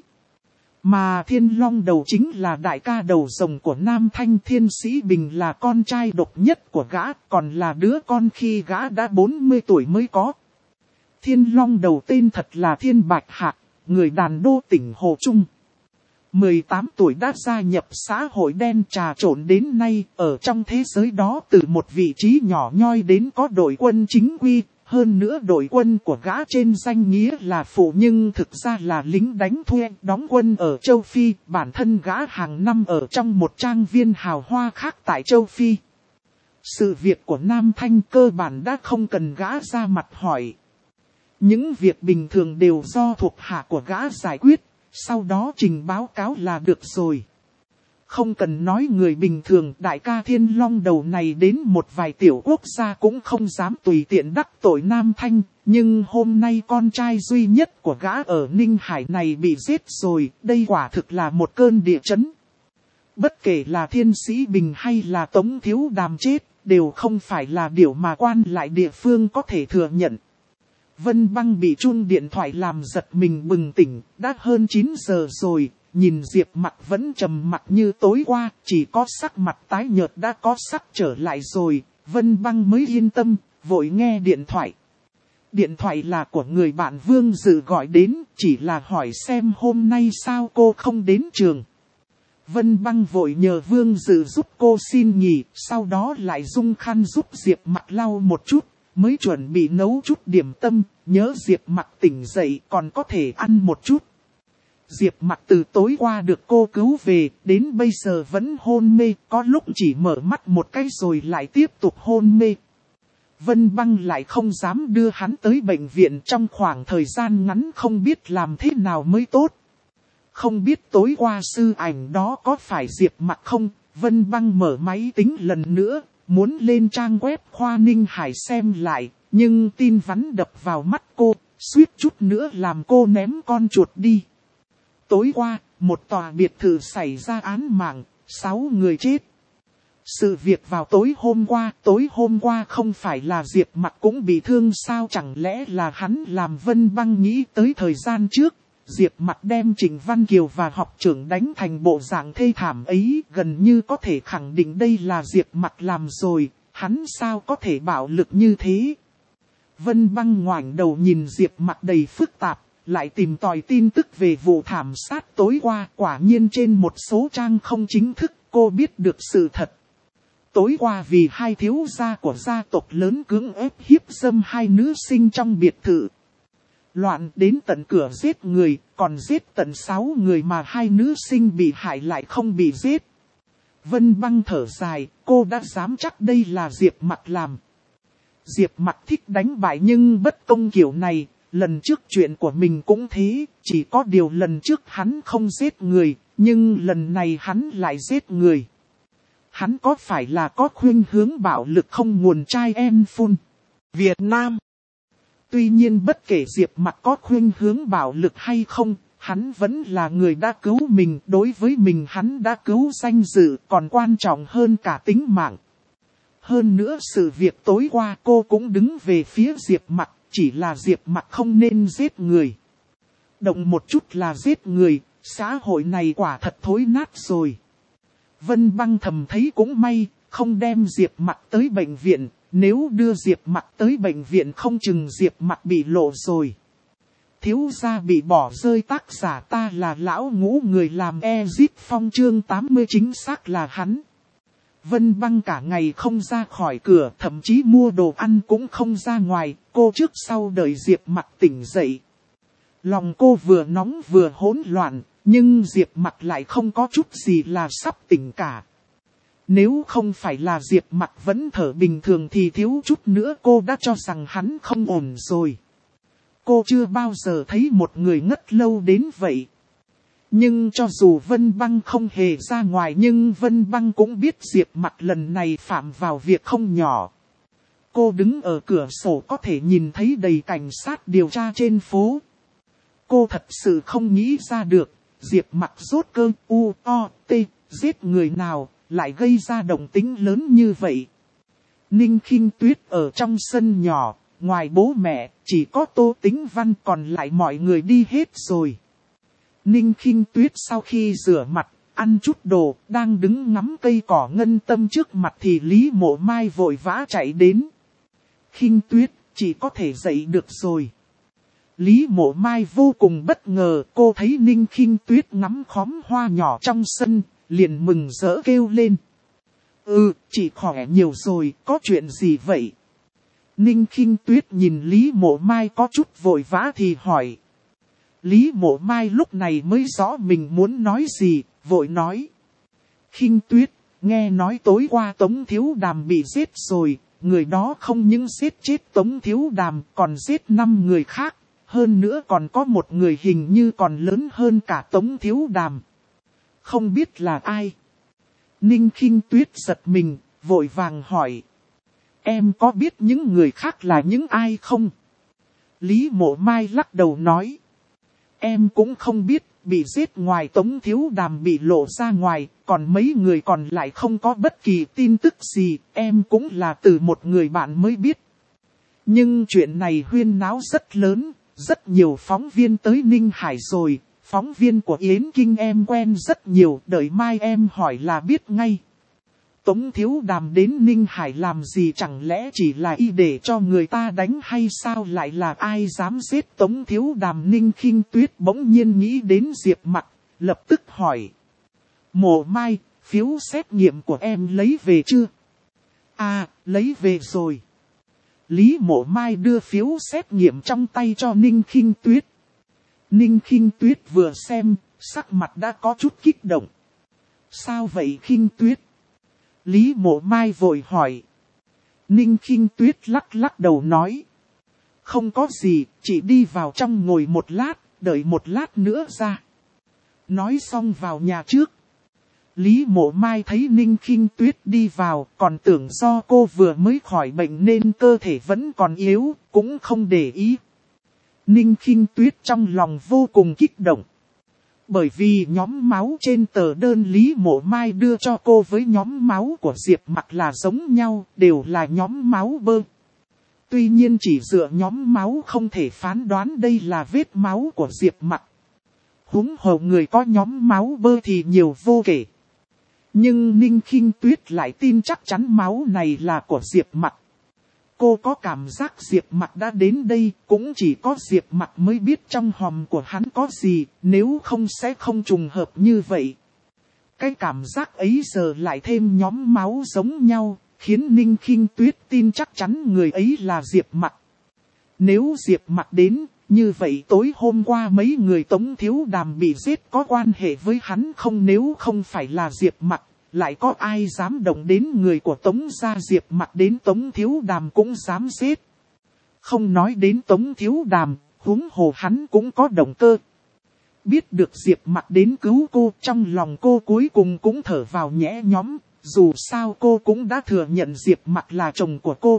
Mà Thiên Long Đầu chính là đại ca đầu rồng của Nam Thanh. Thiên Sĩ Bình là con trai độc nhất của gã, còn là đứa con khi gã đã bốn mươi tuổi mới có. Thiên Long Đầu tên thật là Thiên Bạch Hạc, người đàn đô tỉnh Hồ Trung. mười tám tuổi đã gia nhập xã hội đen trà trộn đến nay, ở trong thế giới đó từ một vị trí nhỏ nhoi đến có đội quân chính quy, hơn nữa đội quân của gã trên danh nghĩa là phụ nhưng thực ra là lính đánh thuê đóng quân ở châu Phi, bản thân gã hàng năm ở trong một trang viên hào hoa khác tại châu Phi. Sự việc của Nam Thanh cơ bản đã không cần gã ra mặt hỏi. Những việc bình thường đều do thuộc hạ của gã giải quyết, sau đó trình báo cáo là được rồi. Không cần nói người bình thường, đại ca Thiên Long đầu này đến một vài tiểu quốc gia cũng không dám tùy tiện đắc tội Nam Thanh, nhưng hôm nay con trai duy nhất của gã ở Ninh Hải này bị giết rồi, đây quả thực là một cơn địa chấn. Bất kể là Thiên Sĩ Bình hay là Tống Thiếu Đàm chết, đều không phải là điều mà quan lại địa phương có thể thừa nhận. Vân Băng bị chuông điện thoại làm giật mình bừng tỉnh, đã hơn chín giờ rồi, nhìn Diệp Mặc vẫn trầm mặc như tối qua, chỉ có sắc mặt tái nhợt đã có sắc trở lại rồi, Vân Băng mới yên tâm, vội nghe điện thoại. Điện thoại là của người bạn Vương Dự gọi đến, chỉ là hỏi xem hôm nay sao cô không đến trường. Vân Băng vội nhờ Vương Dự giúp cô xin nghỉ, sau đó lại dung khăn giúp Diệp Mặc lau một chút, mới chuẩn bị nấu chút điểm tâm, nhớ Diệp Mặc tỉnh dậy còn có thể ăn một chút. Diệp Mặc từ tối qua được cô cứu về, đến bây giờ vẫn hôn mê, có lúc chỉ mở mắt một cái rồi lại tiếp tục hôn mê. Vân Băng lại không dám đưa hắn tới bệnh viện trong khoảng thời gian ngắn không biết làm thế nào mới tốt. Không biết tối qua sư ảnh đó có phải Diệp Mặc không, Vân Băng mở máy tính lần nữa, muốn lên trang web khoa Ninh Hải xem lại, nhưng tin vắn đập vào mắt cô, suýt chút nữa làm cô ném con chuột đi. Tối qua, một tòa biệt thự xảy ra án mạng, sáu người chết. Sự việc vào tối hôm qua, tối hôm qua không phải là Diệp Mặc cũng bị thương sao, chẳng lẽ là hắn làm Vân Băng nghĩ tới thời gian trước. Diệp Mặc đem Trịnh Văn Kiều và học trưởng đánh thành bộ dạng thê thảm ấy, gần như có thể khẳng định đây là Diệp Mặc làm rồi, hắn sao có thể bạo lực như thế. Vân Băng ngoảnh đầu nhìn Diệp Mặc đầy phức tạp, lại tìm tòi tin tức về vụ thảm sát tối qua, quả nhiên trên một số trang không chính thức, cô biết được sự thật. Tối qua vì hai thiếu gia của gia tộc lớn cưỡng ép hiếp dâm hai nữ sinh trong biệt thự. Loạn đến tận cửa giết người, còn giết tận sáu người mà hai nữ sinh bị hại lại không bị giết. Vân Băng thở dài, cô đã dám chắc đây là Diệp Mặc làm. Diệp Mặc thích đánh bại nhưng bất công kiểu này, lần trước chuyện của mình cũng thế, chỉ có điều lần trước hắn không giết người, nhưng lần này hắn lại giết người. Hắn có phải là có khuynh hướng bạo lực không nguồn trai em phun Việt Nam? Tuy nhiên bất kể Diệp Mặc có khuynh hướng bạo lực hay không, hắn vẫn là người đã cứu mình. Đối với mình hắn đã cứu danh dự, còn quan trọng hơn cả tính mạng. Hơn nữa sự việc tối qua cô cũng đứng về phía Diệp Mặc, chỉ là Diệp Mặc không nên giết người. Động một chút là giết người, xã hội này quả thật thối nát rồi. Vân Băng thầm thấy cũng may, không đem Diệp Mặc tới bệnh viện. Nếu đưa Diệp Mặc tới bệnh viện không chừng Diệp Mặc bị lộ rồi. Thiếu gia bị bỏ rơi, tác giả ta là lão ngũ người làm Ezip Phong chương tám mươi chính xác là hắn. Vân Băng cả ngày không ra khỏi cửa, thậm chí mua đồ ăn cũng không ra ngoài, cô trước sau đợi Diệp Mặc tỉnh dậy. Lòng cô vừa nóng vừa hỗn loạn, nhưng Diệp Mặc lại không có chút gì là sắp tỉnh cả. Nếu không phải là Diệp Mặc vẫn thở bình thường thì thiếu chút nữa cô đã cho rằng hắn không ổn rồi. Cô chưa bao giờ thấy một người ngất lâu đến vậy. Nhưng cho dù Vân Băng không hề ra ngoài nhưng Vân Băng cũng biết Diệp Mặc lần này phạm vào việc không nhỏ. Cô đứng ở cửa sổ có thể nhìn thấy đầy cảnh sát điều tra trên phố. Cô thật sự không nghĩ ra được, Diệp Mặc rốt cơ u o t giết người nào lại gây ra động tĩnh lớn như vậy. Ninh Khinh Tuyết ở trong sân nhỏ, ngoài bố mẹ, chỉ có Tô Tĩnh Văn, còn lại mọi người đi hết rồi. Ninh Khinh Tuyết sau khi rửa mặt, ăn chút đồ, đang đứng ngắm cây cỏ ngân tâm trước mặt thì Lý Mộ Mai vội vã chạy đến. Khinh Tuyết, chỉ có thể dậy được rồi. Lý Mộ Mai vô cùng bất ngờ, cô thấy Ninh Khinh Tuyết ngắm khóm hoa nhỏ trong sân, liền mừng rỡ kêu lên. Ừ, chị khỏe nhiều rồi, có chuyện gì vậy? Ninh Khinh Tuyết nhìn Lý Mộ Mai có chút vội vã thì hỏi. Lý Mộ Mai lúc này mới rõ mình muốn nói gì, vội nói. Khinh Tuyết, nghe nói tối qua Tống Thiếu Đàm bị giết rồi, người đó không những giết chết Tống Thiếu Đàm còn giết năm người khác, hơn nữa còn có một người hình như còn lớn hơn cả Tống Thiếu Đàm. Không biết là ai? Ninh Khinh Tuyết giật mình, vội vàng hỏi. Em có biết những người khác là những ai không? Lý Mộ Mai lắc đầu nói. Em cũng không biết, bị giết ngoài Tống Thiếu Đàm bị lộ ra ngoài, còn mấy người còn lại không có bất kỳ tin tức gì, em cũng là từ một người bạn mới biết. Nhưng chuyện này huyên náo rất lớn, rất nhiều phóng viên tới Ninh Hải rồi, phóng viên của Yến Kinh em quen rất nhiều, đợi mai em hỏi là biết ngay. Tống Thiếu Đàm đến Ninh Hải làm gì, chẳng lẽ chỉ là y để cho người ta đánh hay sao, lại là ai dám giết Tống Thiếu Đàm? Ninh Khinh Tuyết bỗng nhiên nghĩ đến Diệp Mặc, lập tức hỏi. Mộ Mai, phiếu xét nghiệm của em lấy về chưa? À, lấy về rồi. Lý Mộ Mai đưa phiếu xét nghiệm trong tay cho Ninh Khinh Tuyết. Ninh Khinh Tuyết vừa xem, sắc mặt đã có chút kích động. Sao vậy Khinh Tuyết? Lý Mộ Mai vội hỏi. Ninh Khinh Tuyết lắc lắc đầu nói. Không có gì, chỉ đi vào trong ngồi một lát, đợi một lát nữa ra. Nói xong vào nhà trước. Lý Mộ Mai thấy Ninh Khinh Tuyết đi vào, còn tưởng do cô vừa mới khỏi bệnh nên cơ thể vẫn còn yếu, cũng không để ý. Ninh Khinh Tuyết trong lòng vô cùng kích động. Bởi vì nhóm máu trên tờ đơn Lý Mộ Mai đưa cho cô với nhóm máu của Diệp Mặc là giống nhau, đều là nhóm máu bơ. Tuy nhiên chỉ dựa nhóm máu không thể phán đoán đây là vết máu của Diệp Mặc. Huống hồ người có nhóm máu bơ thì nhiều vô kể. Nhưng Ninh Khinh Tuyết lại tin chắc chắn máu này là của Diệp Mặc. Cô có cảm giác Diệp Mặc đã đến đây, cũng chỉ có Diệp Mặc mới biết trong hòm của hắn có gì, nếu không sẽ không trùng hợp như vậy. Cái cảm giác ấy giờ lại thêm nhóm máu giống nhau, khiến Ninh Khinh Tuyết tin chắc chắn người ấy là Diệp Mặc. Nếu Diệp Mặc đến, như vậy tối hôm qua mấy người Tống Thiếu Đàm bị giết có quan hệ với hắn không? Nếu không phải là Diệp Mặc, lại có ai dám động đến người của Tống gia? Diệp Mặc đến Tống Thiếu Đàm cũng dám giết. Không nói đến Tống Thiếu Đàm, huống hồ hắn cũng có động cơ. Biết được Diệp Mặc đến cứu cô, trong lòng cô cuối cùng cũng thở vào nhẹ nhõm, dù sao cô cũng đã thừa nhận Diệp Mặc là chồng của cô.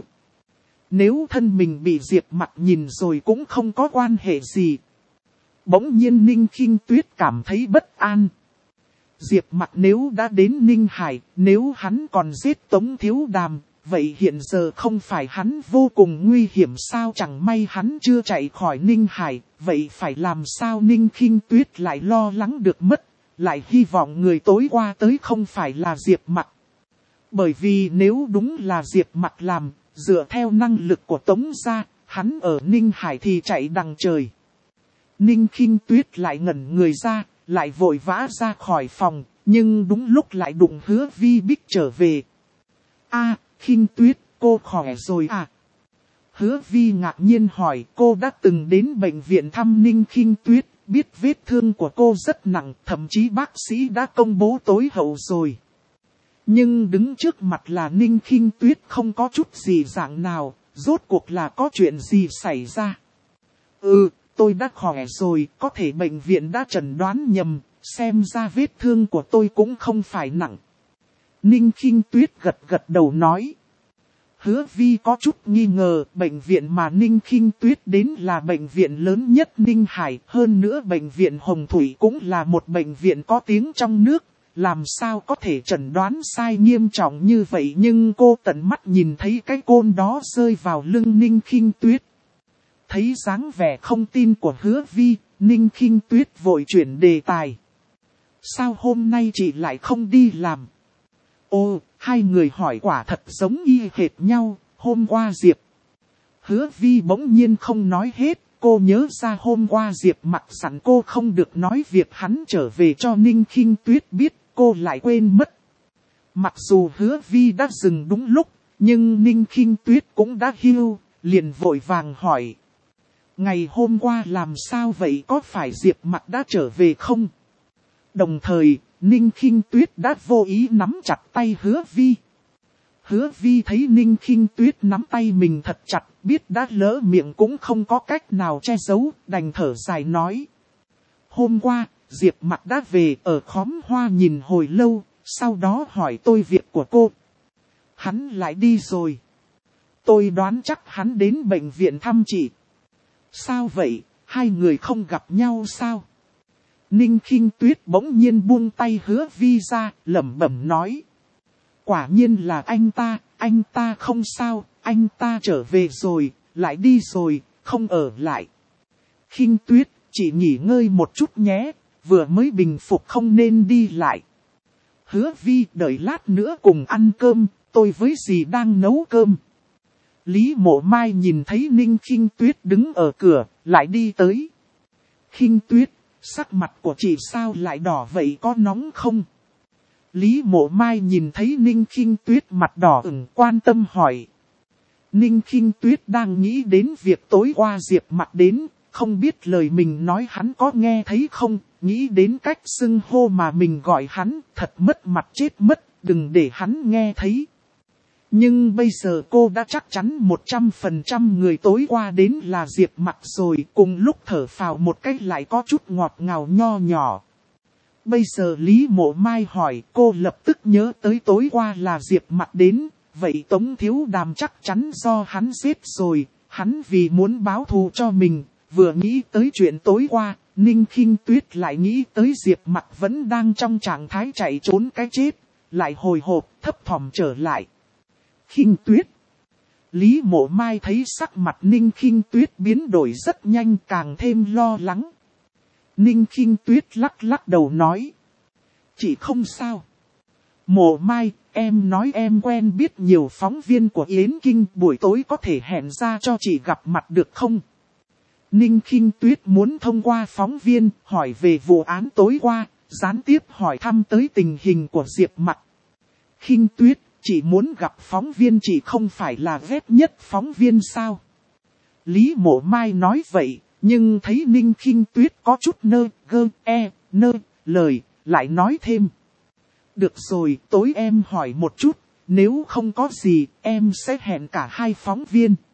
Nếu thân mình bị Diệp Mặc nhìn rồi cũng không có quan hệ gì. Bỗng nhiên Ninh Khinh Tuyết cảm thấy bất an. Diệp Mặc nếu đã đến Ninh Hải, nếu hắn còn giết Tống Thiếu Đàm, vậy hiện giờ không phải hắn vô cùng nguy hiểm sao? Chẳng may hắn chưa chạy khỏi Ninh Hải, vậy phải làm sao? Ninh Khinh Tuyết lại lo lắng được mất, lại hy vọng người tối qua tới không phải là Diệp Mặc. Bởi vì nếu đúng là Diệp Mặc làm, dựa theo năng lực của Tống gia, hắn ở Ninh Hải thì chạy đằng trời. Ninh Khinh Tuyết lại ngẩn người ra, lại vội vã ra khỏi phòng, nhưng đúng lúc lại đụng Hứa Vi Bích trở về. A, à, Khinh Tuyết, cô khỏe rồi à? Hứa Vi ngạc nhiên hỏi. Cô đã từng đến bệnh viện thăm Ninh Khinh Tuyết, biết vết thương của cô rất nặng, thậm chí bác sĩ đã công bố tối hậu rồi. Nhưng đứng trước mặt là Ninh Khinh Tuyết không có chút gì dạng nào, rốt cuộc là có chuyện gì xảy ra? Ừ, tôi đã khỏe rồi, có thể bệnh viện đã chẩn đoán nhầm, xem ra vết thương của tôi cũng không phải nặng. Ninh Khinh Tuyết gật gật đầu nói. Hứa Vi có chút nghi ngờ, bệnh viện mà Ninh Khinh Tuyết đến là bệnh viện lớn nhất Ninh Hải, hơn nữa bệnh viện Hồng Thủy cũng là một bệnh viện có tiếng trong nước. Làm sao có thể chẩn đoán sai nghiêm trọng như vậy? Nhưng cô tận mắt nhìn thấy cái côn đó rơi vào lưng Ninh Khinh Tuyết. Thấy dáng vẻ không tin của Hứa Vi, Ninh Khinh Tuyết vội chuyển đề tài. Sao hôm nay chị lại không đi làm? Ô, hai người hỏi quả thật giống y hệt nhau, hôm qua Diệp. Hứa Vi bỗng nhiên không nói hết, cô nhớ ra hôm qua Diệp Mặc dặn cô không được nói việc hắn trở về cho Ninh Khinh Tuyết biết, cô lại quên mất. Mặc dù Hứa Vi đã dừng đúng lúc, nhưng Ninh Khinh Tuyết cũng đã hiu, liền vội vàng hỏi. Ngày hôm qua làm sao vậy, có phải Diệp Mặc đã trở về không? Đồng thời, Ninh Khinh Tuyết đã vô ý nắm chặt tay Hứa Vi. Hứa Vi thấy Ninh Khinh Tuyết nắm tay mình thật chặt, biết đã lỡ miệng cũng không có cách nào che giấu, đành thở dài nói. Hôm qua, Diệp Mặc đã về ở khóm hoa nhìn hồi lâu, sau đó hỏi tôi việc của cô. Hắn lại đi rồi. Tôi đoán chắc hắn đến bệnh viện thăm chị. Sao vậy, hai người không gặp nhau sao? Ninh Khinh Tuyết bỗng nhiên buông tay Hứa Vi ra, lẩm bẩm nói. Quả nhiên là anh ta, anh ta không sao, anh ta trở về rồi, lại đi rồi, không ở lại. Khinh Tuyết, chỉ nghỉ ngơi một chút nhé, vừa mới bình phục không nên đi lại. Hứa Vi, đợi lát nữa cùng ăn cơm, tôi với dì đang nấu cơm. Lý Mộ Mai nhìn thấy Ninh Khinh Tuyết đứng ở cửa, lại đi tới. Khinh Tuyết, sắc mặt của chị sao lại đỏ vậy, có nóng không? Lý Mộ Mai nhìn thấy Ninh Khinh Tuyết mặt đỏ ửng, quan tâm hỏi. Ninh Khinh Tuyết đang nghĩ đến việc tối qua Diệp Mặc đến, không biết lời mình nói hắn có nghe thấy không, nghĩ đến cách xưng hô mà mình gọi hắn, thật mất mặt chết mất, đừng để hắn nghe thấy. Nhưng bây giờ cô đã chắc chắn một trăm phần trăm người tối qua đến là Diệp Mặc rồi, cùng lúc thở phào một cách lại có chút ngọt ngào nho nhỏ. Bây giờ Lý Mộ Mai hỏi, cô lập tức nhớ tới tối qua là Diệp Mặc đến, vậy Tống Thiếu Đàm chắc chắn do hắn giết rồi, hắn vì muốn báo thù cho mình, vừa nghĩ tới chuyện tối qua, Ninh Khinh Tuyết lại nghĩ tới Diệp Mặc vẫn đang trong trạng thái chạy trốn cái chết, lại hồi hộp thấp thỏm trở lại. Khinh Tuyết. Lý Mộ Mai thấy sắc mặt Ninh Khinh Tuyết biến đổi rất nhanh, càng thêm lo lắng. Ninh Khinh Tuyết lắc lắc đầu nói. Chị không sao. Mộ Mai, em nói em quen biết nhiều phóng viên của Yến Kinh, buổi tối có thể hẹn ra cho chị gặp mặt được không? Ninh Khinh Tuyết muốn thông qua phóng viên hỏi về vụ án tối qua, gián tiếp hỏi thăm tới tình hình của Diệp Mặc. Khinh Tuyết, chị muốn gặp phóng viên, chị không phải là ghét nhất phóng viên sao? Lý Mộ Mai nói vậy, nhưng thấy Ninh Khinh Tuyết có chút nơ, gơ, e, nơ, lời, lại nói thêm. Được rồi, tối em hỏi một chút, nếu không có gì, em sẽ hẹn cả hai phóng viên.